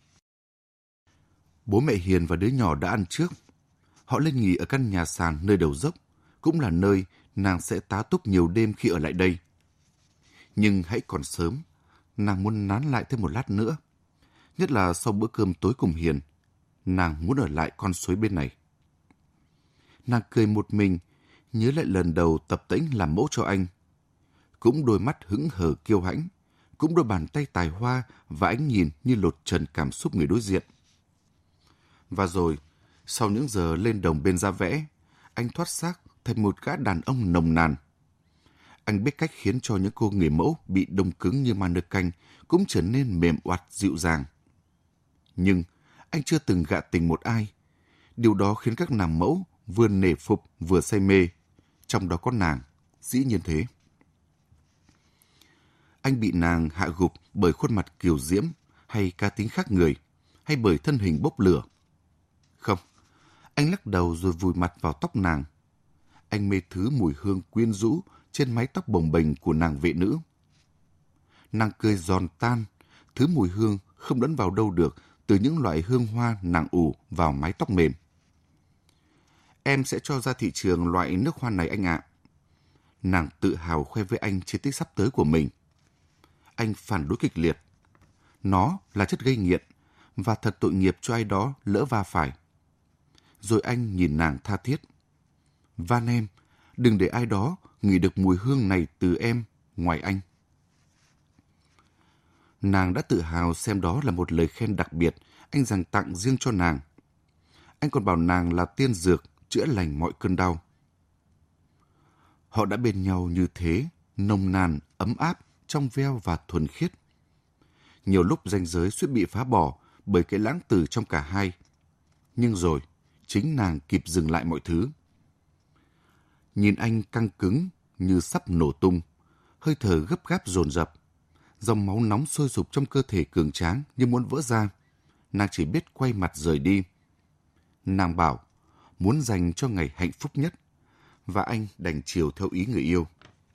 Bố mẹ Hiền và đứa nhỏ đã ăn trước. Họ lên nghỉ ở căn nhà sàn nơi đầu dốc, cũng là nơi nàng sẽ tá túc nhiều đêm khi ở lại đây. Nhưng hãy còn sớm, nàng muốn nán lại thêm một lát nữa. Nhất là sau bữa cơm tối cùng Hiền, nàng muốn ở lại con suối bên này. Nàng cười một mình, nhớ lại lần đầu tập tễnh làm mẫu cho anh. Cũng đôi mắt hững hờ kiêu hãnh, cũng đôi bàn tay tài hoa và ánh nhìn như lột trần cảm xúc người đối diện. Và rồi, sau những giờ lên đồng bên ra vẽ, anh thoát xác thành một gã đàn ông nồng nàn. Anh biết cách khiến cho những cô người mẫu bị đông cứng như ma nơ canh cũng trở nên mềm oặt dịu dàng. Nhưng anh chưa từng gạ tình một ai. Điều đó khiến các nàng mẫu vừa nể phục vừa say mê. Trong đó có nàng, dĩ nhiên thế. Anh bị nàng hạ gục bởi khuôn mặt kiều diễm hay cá tính khác người, hay bởi thân hình bốc lửa. Không, anh lắc đầu rồi vùi mặt vào tóc nàng. Anh mê thứ mùi hương quyến rũ trên mái tóc bồng bềnh của nàng vệ nữ. Nàng cười giòn tan, thứ mùi hương không đẫn vào đâu được từ những loại hương hoa nàng ủ vào mái tóc mềm. Em sẽ cho ra thị trường loại nước hoa này anh ạ. Nàng tự hào khoe với anh chiến tích sắp tới của mình. Anh phản đối kịch liệt. Nó là chất gây nghiện, và thật tội nghiệp cho ai đó lỡ va phải. Rồi anh nhìn nàng tha thiết. Van em, đừng để ai đó ngửi được mùi hương này từ em ngoài anh. Nàng đã tự hào xem đó là một lời khen đặc biệt anh dành tặng riêng cho nàng. Anh còn bảo nàng là tiên dược chữa lành mọi cơn đau. Họ đã bên nhau như thế, nồng nàn, ấm áp, trong veo và thuần khiết. Nhiều lúc ranh giới suýt bị phá bỏ bởi cái lãng tử trong cả hai. Nhưng rồi, chính nàng kịp dừng lại mọi thứ. Nhìn anh căng cứng như sắp nổ tung, hơi thở gấp gáp dồn dập, dòng máu nóng sôi sục trong cơ thể cường tráng như muốn vỡ ra. Nàng chỉ biết quay mặt rời đi. Nàng bảo muốn dành cho ngày hạnh phúc nhất, và anh đành chiều theo ý người yêu.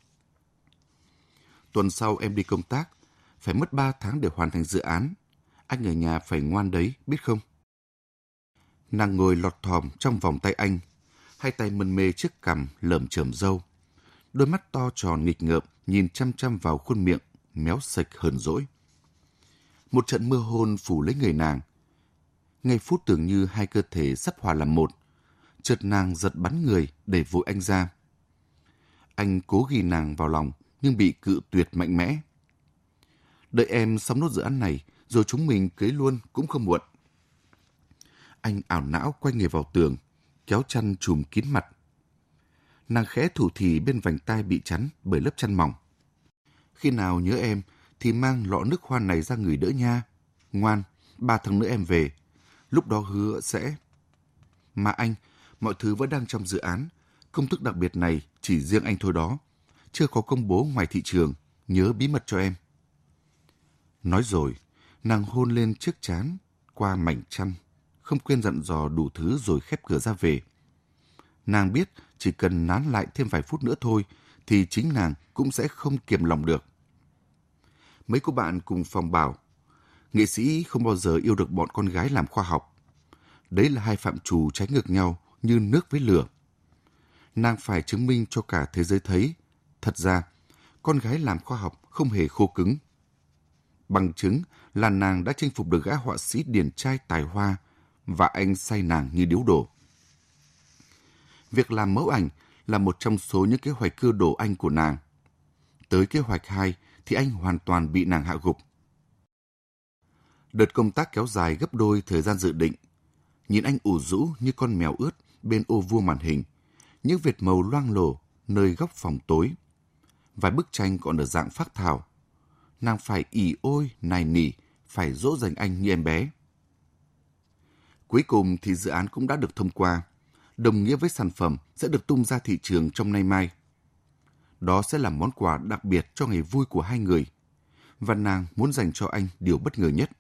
Tuần sau em đi công tác, phải mất 3 tháng để hoàn thành dự án. Anh ở nhà phải ngoan đấy, biết không? Nàng ngồi lọt thỏm trong vòng tay anh, hai tay mân mê chiếc cằm lởm chởm râu. Đôi mắt to tròn nghịch ngợm nhìn chăm chăm vào khuôn miệng, méo sạch hờn dỗi. Một trận mưa hôn phủ lấy người nàng. Ngay phút tưởng như hai cơ thể sắp hòa làm một, chợt nàng giật bắn người để vội anh ra. Anh cố ghi nàng vào lòng, nhưng bị cự tuyệt mạnh mẽ. Đợi em xong nốt dự án này, rồi chúng mình cưới luôn cũng không muộn. Anh ảo não quay người vào tường, kéo chăn trùm kín mặt. Nàng khẽ thủ thỉ bên vành tai bị chắn bởi lớp chăn mỏng. Khi nào nhớ em thì mang lọ nước hoa này ra ngửi đỡ nha. Ngoan, 3 tháng nữa em về. Lúc đó hứa sẽ... Mà anh, mọi thứ vẫn đang trong dự án. Công thức đặc biệt này chỉ riêng anh thôi đó. Chưa có công bố ngoài thị trường. Nhớ bí mật cho em. Nói rồi, nàng hôn lên chiếc trán qua mảnh chăn, không quên dặn dò đủ thứ rồi khép cửa ra về. Nàng biết chỉ cần nán lại thêm vài phút nữa thôi thì chính nàng cũng sẽ không kiềm lòng được. Mấy cô bạn cùng phòng bảo, nghệ sĩ không bao giờ yêu được bọn con gái làm khoa học. Đấy là hai phạm trù trái ngược nhau như nước với lửa. Nàng phải chứng minh cho cả thế giới thấy, thật ra, con gái làm khoa học không hề khô cứng. Bằng chứng là nàng đã chinh phục được gã họa sĩ điển trai tài hoa, và anh say nàng như điếu đổ. Việc làm mẫu ảnh là một trong số những kế hoạch cưa đổ anh của nàng. Tới kế hoạch 2 thì anh hoàn toàn bị nàng hạ gục. Đợt công tác kéo dài gấp đôi thời gian dự định. Nhìn anh ủ rũ như con mèo ướt bên ô vuông màn hình, những vệt màu loang lổ nơi góc phòng tối. Vài bức tranh còn ở dạng phác thảo. Nàng phải ỉ ôi, nài nỉ, phải dỗ dành anh như em bé. Cuối cùng thì dự án cũng đã được thông qua, đồng nghĩa với sản phẩm sẽ được tung ra thị trường trong nay mai. Đó sẽ là món quà đặc biệt cho ngày vui của hai người, và nàng muốn dành cho anh điều bất ngờ nhất.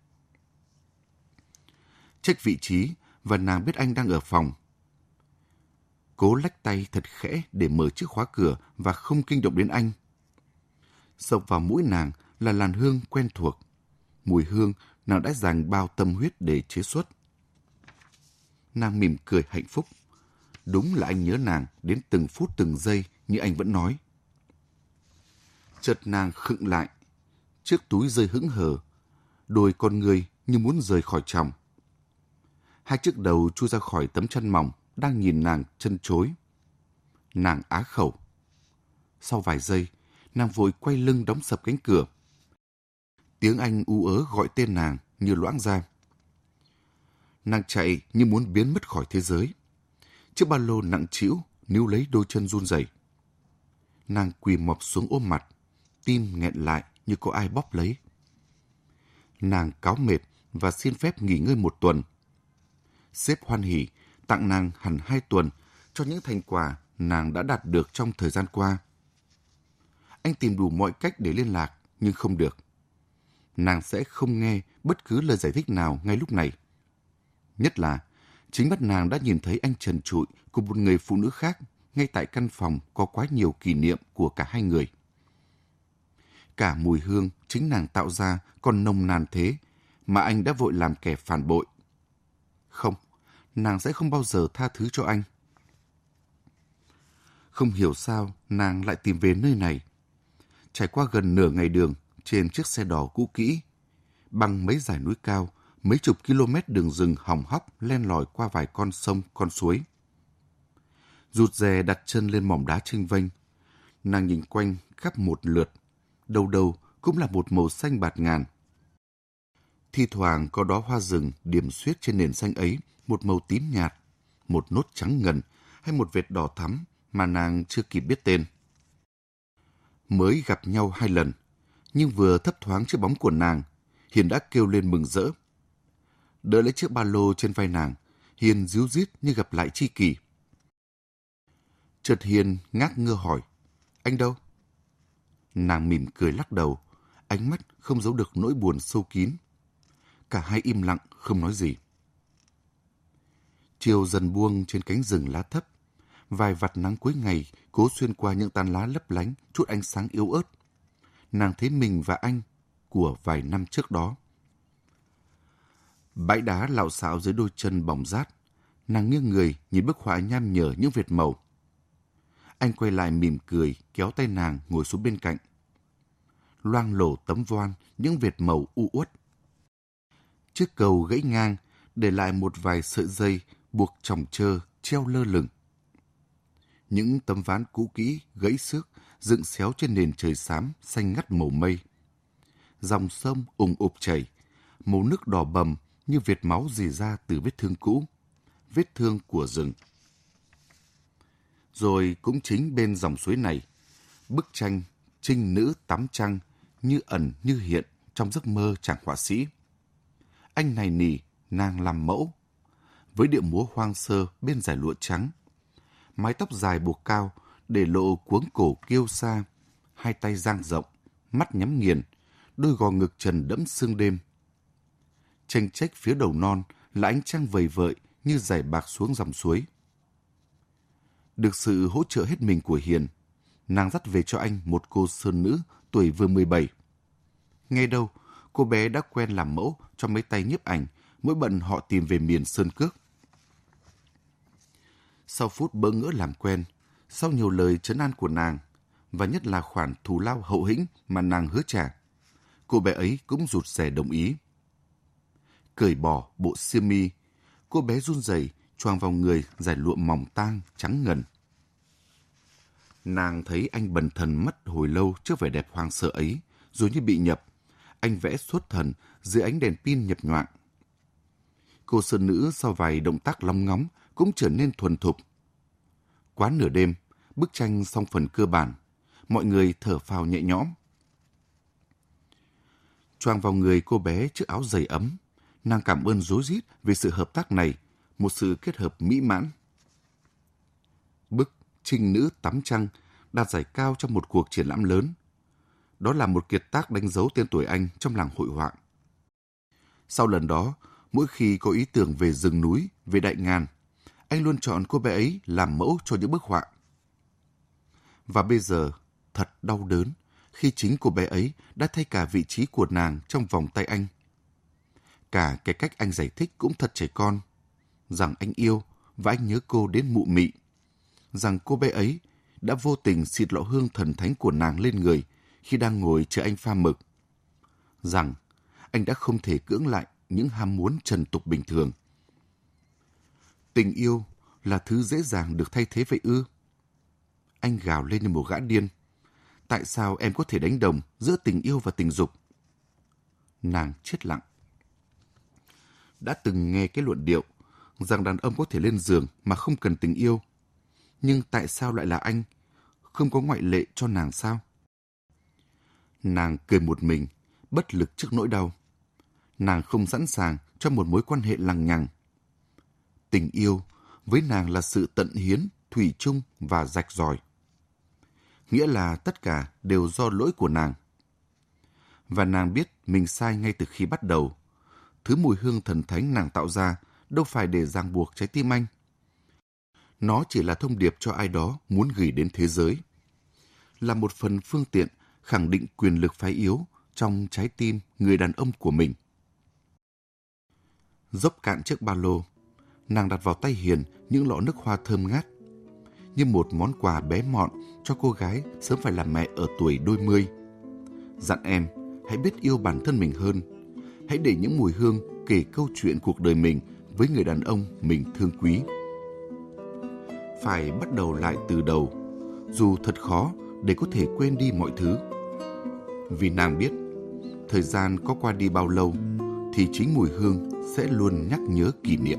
Check vị trí, và nàng biết anh đang ở phòng. Cố lách tay thật khẽ để mở chiếc khóa cửa và không kinh động đến anh. Xộc vào mũi nàng là làn hương quen thuộc, mùi hương nàng đã dành bao tâm huyết để chế xuất. Nàng mỉm cười hạnh phúc. Đúng là anh nhớ nàng đến từng phút từng giây như anh vẫn nói. Chợt nàng khựng lại, chiếc túi rơi hững hờ, đôi con người như muốn rời khỏi chồng. Hai chiếc đầu chui ra khỏi tấm chăn mỏng đang nhìn nàng chân chối. Nàng á khẩu. Sau vài giây, nàng vội quay lưng đóng sập cánh cửa. Tiếng anh ú ớ gọi tên nàng như loãng ra. Nàng chạy như muốn biến mất khỏi thế giới. Chiếc ba lô nặng trĩu níu lấy đôi chân run rẩy. Nàng quỳ mọp xuống ôm mặt, tim nghẹn lại như có ai bóp lấy. Nàng cáu mệt và xin phép nghỉ ngơi 1 tuần. Sếp hoan hỉ tặng nàng hẳn 2 tuần cho những thành quả nàng đã đạt được trong thời gian qua. Anh tìm đủ mọi cách để liên lạc nhưng không được. Nàng sẽ không nghe bất cứ lời giải thích nào ngay lúc này. Nhất là chính mắt nàng đã nhìn thấy anh trần trụi cùng một người phụ nữ khác ngay tại căn phòng có quá nhiều kỷ niệm của cả hai người. Cả mùi hương chính nàng tạo ra còn nồng nàn thế mà anh đã vội làm kẻ phản bội. Không, nàng sẽ không bao giờ tha thứ cho anh. Không hiểu sao nàng lại tìm về nơi này. Trải qua gần nửa ngày đường trên chiếc xe đò cũ kỹ, băng mấy dải núi cao, mấy chục km đường rừng hỏng hóc len lỏi qua vài con sông, con suối. Rụt rè đặt chân lên mỏm đá chênh vênh, nàng nhìn quanh khắp một lượt, đâu đâu cũng là một màu xanh bạt ngàn. Thi thoảng có đóa hoa rừng điểm xuyết trên nền xanh ấy, một màu tím nhạt, một nốt trắng ngần hay một vệt đỏ thắm mà nàng chưa kịp biết tên. Mới gặp nhau 2 lần, nhưng vừa thấp thoáng chiếc bóng của nàng, Hiền đã kêu lên mừng rỡ. Đỡ lấy chiếc ba lô trên vai nàng, Hiền ríu rít như gặp lại tri kỷ. Chợt Hiền ngác ngơ hỏi, anh đâu? Nàng mỉm cười lắc đầu, ánh mắt không giấu được nỗi buồn sâu kín. Cả hai im lặng không nói gì. Chiều dần buông trên cánh rừng lá thấp, vài vạt nắng cuối ngày cố xuyên qua những tán lá lấp lánh chút ánh sáng yếu ớt. Nàng thấy mình và anh của vài năm trước đó. Bãi đá lạo xạo dưới đôi chân bỏng rát, nàng nghiêng người nhìn bức họa nham nhở những vệt màu. Anh quay lại mỉm cười kéo tay nàng ngồi xuống bên cạnh. Loang lổ tấm voan những vệt màu u uất. Chiếc cầu gãy ngang để lại một vài sợi dây buộc chồng chơ treo lơ lửng. Những tấm ván cũ kỹ gãy xước dựng xéo trên nền trời xám xanh ngắt màu mây. Dòng sông ùng ục chảy, màu nước đỏ bầm như vệt máu rỉ ra từ vết thương cũ, vết thương của rừng. Rồi cũng chính bên dòng suối này, bức tranh trinh nữ tắm trăng như ẩn như hiện trong giấc mơ chàng họa sĩ. Anh này nỉ, nàng làm mẫu, với điệu múa hoang sơ bên dải lụa trắng. Mái tóc dài buộc cao để lộ cuống cổ kiêu sa, hai tay dang rộng, mắt nhắm nghiền, đôi gò ngực trần đẫm sương đêm. Chênh chếch phía đầu non là ánh trăng vầy vợi như dải bạc xuống dòng suối. Được sự hỗ trợ hết mình của Hiền, nàng dắt về cho anh một cô sơn nữ tuổi vừa 17. Nghe đâu, cô bé đã quen làm mẫu cho mấy tay nhiếp ảnh mỗi bận họ tìm về miền sơn cước. Sau phút bỡ ngỡ làm quen, sau nhiều lời trấn an của nàng, và nhất là khoản thù lao hậu hĩnh mà nàng hứa trả, cô bé ấy cũng rụt rè đồng ý. Cởi bỏ bộ xiêm mi, cô bé run rẩy choàng vào người dải lụa mỏng tang trắng ngần. Nàng thấy anh bần thần mất hồi lâu trước vẻ đẹp hoang sơ ấy, rồi như bị nhập. Anh vẽ xuất thần dưới ánh đèn pin nhập nhoạng. Cô sơn nữ sau vài động tác lóng ngóng cũng trở nên thuần thục. Quá nửa đêm, bức tranh xong phần cơ bản, mọi người thở phào nhẹ nhõm. Choàng vào người cô bé chiếc áo dày ấm, nàng cảm ơn rối rít vì sự hợp tác này, một sự kết hợp mỹ mãn. Bức trinh nữ tắm trăng đạt giải cao trong một cuộc triển lãm lớn. Đó là một kiệt tác đánh dấu tên tuổi anh trong làng hội họa. Sau lần đó, mỗi khi có ý tưởng về rừng núi, về đại ngàn, anh luôn chọn cô bé ấy làm mẫu cho những bức họa. Và bây giờ, thật đau đớn khi chính cô bé ấy đã thay cả vị trí của nàng trong vòng tay anh. Cả cái cách anh giải thích cũng thật trẻ con, rằng anh yêu và anh nhớ cô đến mụ mị, rằng cô bé ấy đã vô tình xịt lọ hương thần thánh của nàng lên người khi đang ngồi chờ anh pha mực, rằng anh đã không thể cưỡng lại những ham muốn trần tục bình thường. Tình yêu là thứ dễ dàng được thay thế vậy ư? Anh gào lên như một gã điên. Tại sao em có thể đánh đồng giữa tình yêu và tình dục? Nàng chết lặng. Đã từng nghe cái luận điệu rằng đàn ông có thể lên giường mà không cần tình yêu. Nhưng tại sao lại là anh? Không có ngoại lệ cho nàng sao? Nàng cười một mình, bất lực trước nỗi đau. Nàng không sẵn sàng cho một mối quan hệ lằng nhằng. Tình yêu với nàng là sự tận hiến, thủy chung và rạch ròi. Nghĩa là tất cả đều do lỗi của nàng. Và nàng biết mình sai ngay từ khi bắt đầu. Thứ mùi hương thần thánh nàng tạo ra đâu phải để ràng buộc trái tim anh. Nó chỉ là thông điệp cho ai đó muốn gửi đến thế giới. Là một phần phương tiện khẳng định quyền lực phái yếu trong trái tim người đàn ông của mình. Dốc cạn chiếc ba lô, nàng đặt vào tay Hiền những lọ nước hoa thơm ngát, như một món quà bé mọn cho cô gái sớm phải làm mẹ ở tuổi đôi mươi. Dặn em hãy biết yêu bản thân mình hơn, hãy để những mùi hương kể câu chuyện cuộc đời mình với người đàn ông mình thương quý. Phải bắt đầu lại từ đầu, dù thật khó để có thể quên đi mọi thứ. Vì nàng biết, thời gian có qua đi bao lâu thì chính mùi hương sẽ luôn nhắc nhớ kỷ niệm.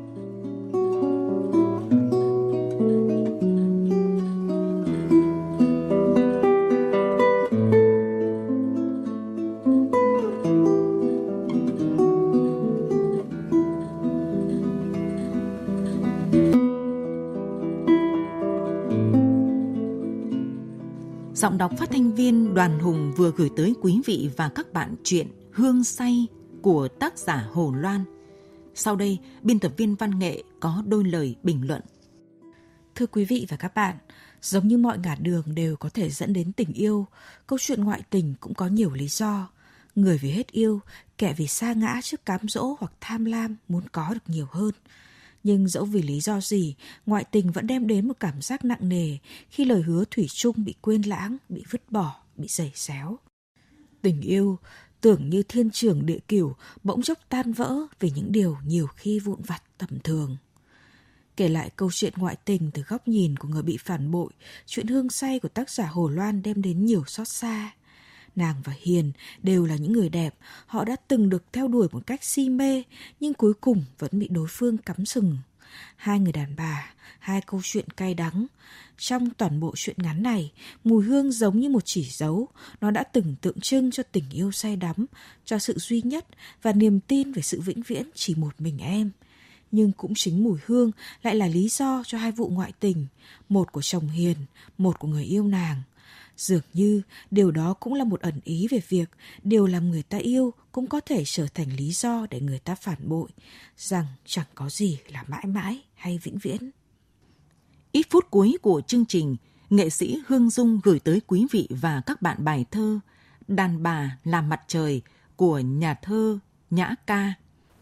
Giọng đọc phát thanh viên Đoàn Hùng vừa gửi tới quý vị và các bạn truyện Hương say của tác giả Hồ Loan. Sau đây, biên tập viên văn nghệ có đôi lời bình luận. Thưa quý vị và các bạn, giống như mọi ngả đường đều có thể dẫn đến tình yêu, câu chuyện ngoại tình cũng có nhiều lý do. Người vì hết yêu, kẻ vì sa ngã trước cám dỗ hoặc tham lam muốn có được nhiều hơn. Nhưng dẫu vì lý do gì, ngoại tình vẫn đem đến một cảm giác nặng nề khi lời hứa thủy chung bị quên lãng, bị vứt bỏ, bị giày xéo. Tình yêu tưởng như thiên trường địa cửu bỗng chốc tan vỡ vì những điều nhiều khi vụn vặt tầm thường. Kể lại câu chuyện ngoại tình từ góc nhìn của người bị phản bội, chuyện Hương say của tác giả Hồ Loan đem đến nhiều xót xa. Nàng và Hiền đều là những người đẹp, họ đã từng được theo đuổi một cách si mê, nhưng cuối cùng vẫn bị đối phương cắm sừng. Hai người đàn bà, hai câu chuyện cay đắng. Trong toàn bộ chuyện ngắn này, mùi hương giống như một chỉ dấu, nó đã từng tượng trưng cho tình yêu say đắm, cho sự duy nhất và niềm tin về sự vĩnh viễn chỉ một mình em. Nhưng cũng chính mùi hương lại là lý do cho hai vụ ngoại tình, một của chồng Hiền, một của người yêu nàng. Dường như điều đó cũng là một ẩn ý về việc điều làm người ta yêu cũng có thể trở thành lý do để người ta phản bội, rằng chẳng có gì là mãi mãi hay vĩnh viễn. Ít phút cuối của chương trình, nghệ sĩ Hương Dung gửi tới quý vị và các bạn bài thơ Đàn bà là mặt trời của nhà thơ Nhã Ca.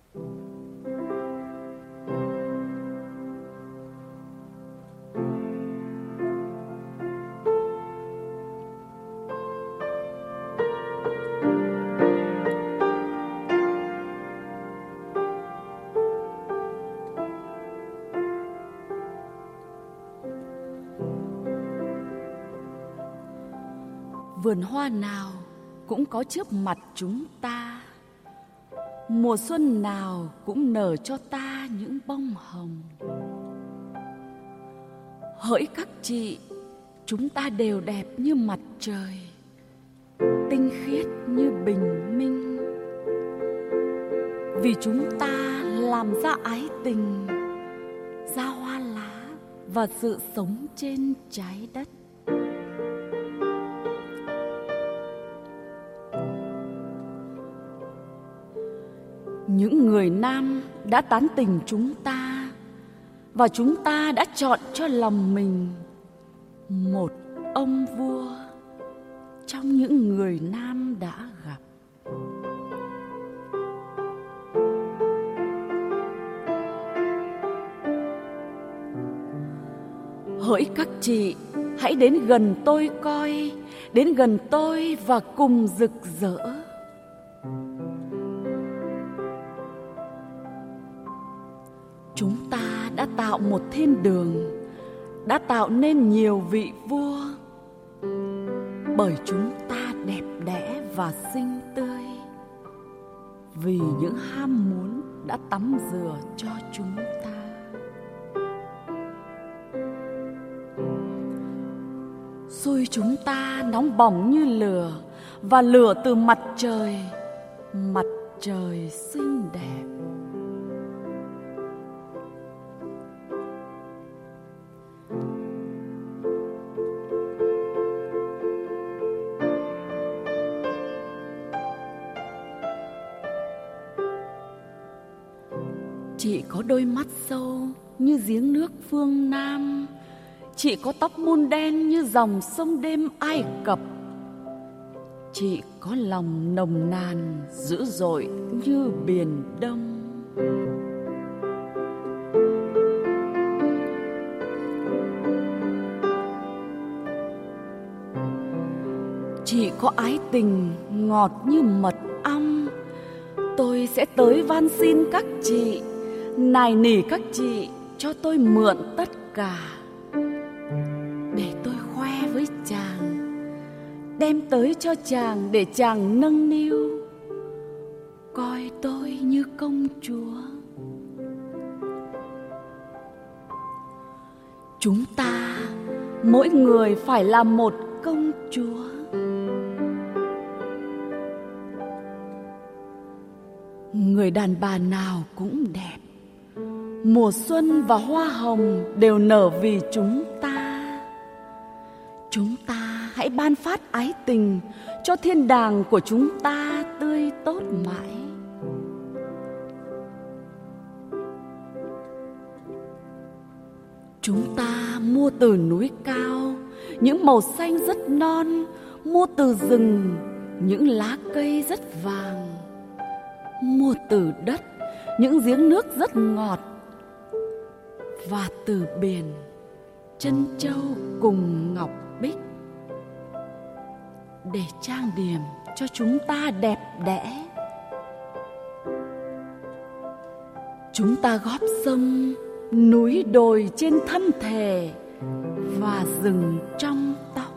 Vườn hoa nào cũng có trước mặt chúng ta, mùa xuân nào cũng nở cho ta những bông hồng. Hỡi các chị, chúng ta đều đẹp như mặt trời, tinh khiết như bình minh. Vì chúng ta làm ra ái tình, ra hoa lá và sự sống trên trái đất. Những người nam đã tán tỉnh chúng ta, và chúng ta đã chọn cho lòng mình một ông vua trong những người nam đã gặp. Hỡi các chị, hãy đến gần tôi coi, đến gần tôi và cùng rực rỡ. Chúng ta đã tạo một thiên đường, đã tạo nên nhiều vị vua, bởi chúng ta đẹp đẽ và xinh tươi, vì những ham muốn đã tắm rửa cho chúng ta. Xôi chúng ta nóng bỏng như lửa, và lửa từ mặt trời, mặt trời xinh đẹp. Chị có đôi mắt sâu như giếng nước phương Nam. Chị có tóc muôn đen như dòng sông đêm Ai Cập. Chị có lòng nồng nàn dữ dội như biển Đông. Chị có ái tình ngọt như mật ong. Tôi sẽ tới van xin các chị, nài nỉ các chị cho tôi mượn tất cả, để tôi khoe với chàng, đem tới cho chàng để chàng nâng niu, coi tôi như công chúa. Chúng ta mỗi người phải là một công chúa. Người đàn bà nào cũng đẹp. Mùa xuân và hoa hồng đều nở vì chúng ta. Chúng ta hãy ban phát ái tình cho thiên đàng của chúng ta tươi tốt mãi. Chúng ta mua từ núi cao những màu xanh rất non, mua từ rừng những lá cây rất vàng, mua từ đất những giếng nước rất ngọt, và từ biển trân châu cùng ngọc bích, để trang điểm cho chúng ta đẹp đẽ. Chúng ta góp sông, núi đồi trên thân thể và rừng trong tóc.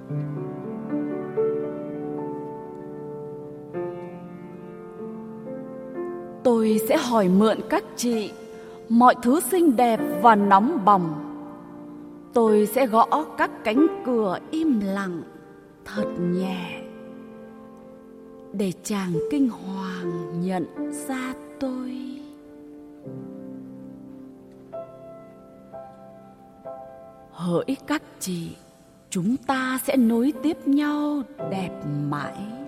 Tôi sẽ hỏi mượn các chị mọi thứ xinh đẹp và nóng bỏng. Tôi sẽ gõ các cánh cửa im lặng thật nhẹ, để chàng kinh hoàng nhận ra tôi. Hỡi các chị, chúng ta sẽ nối tiếp nhau đẹp mãi.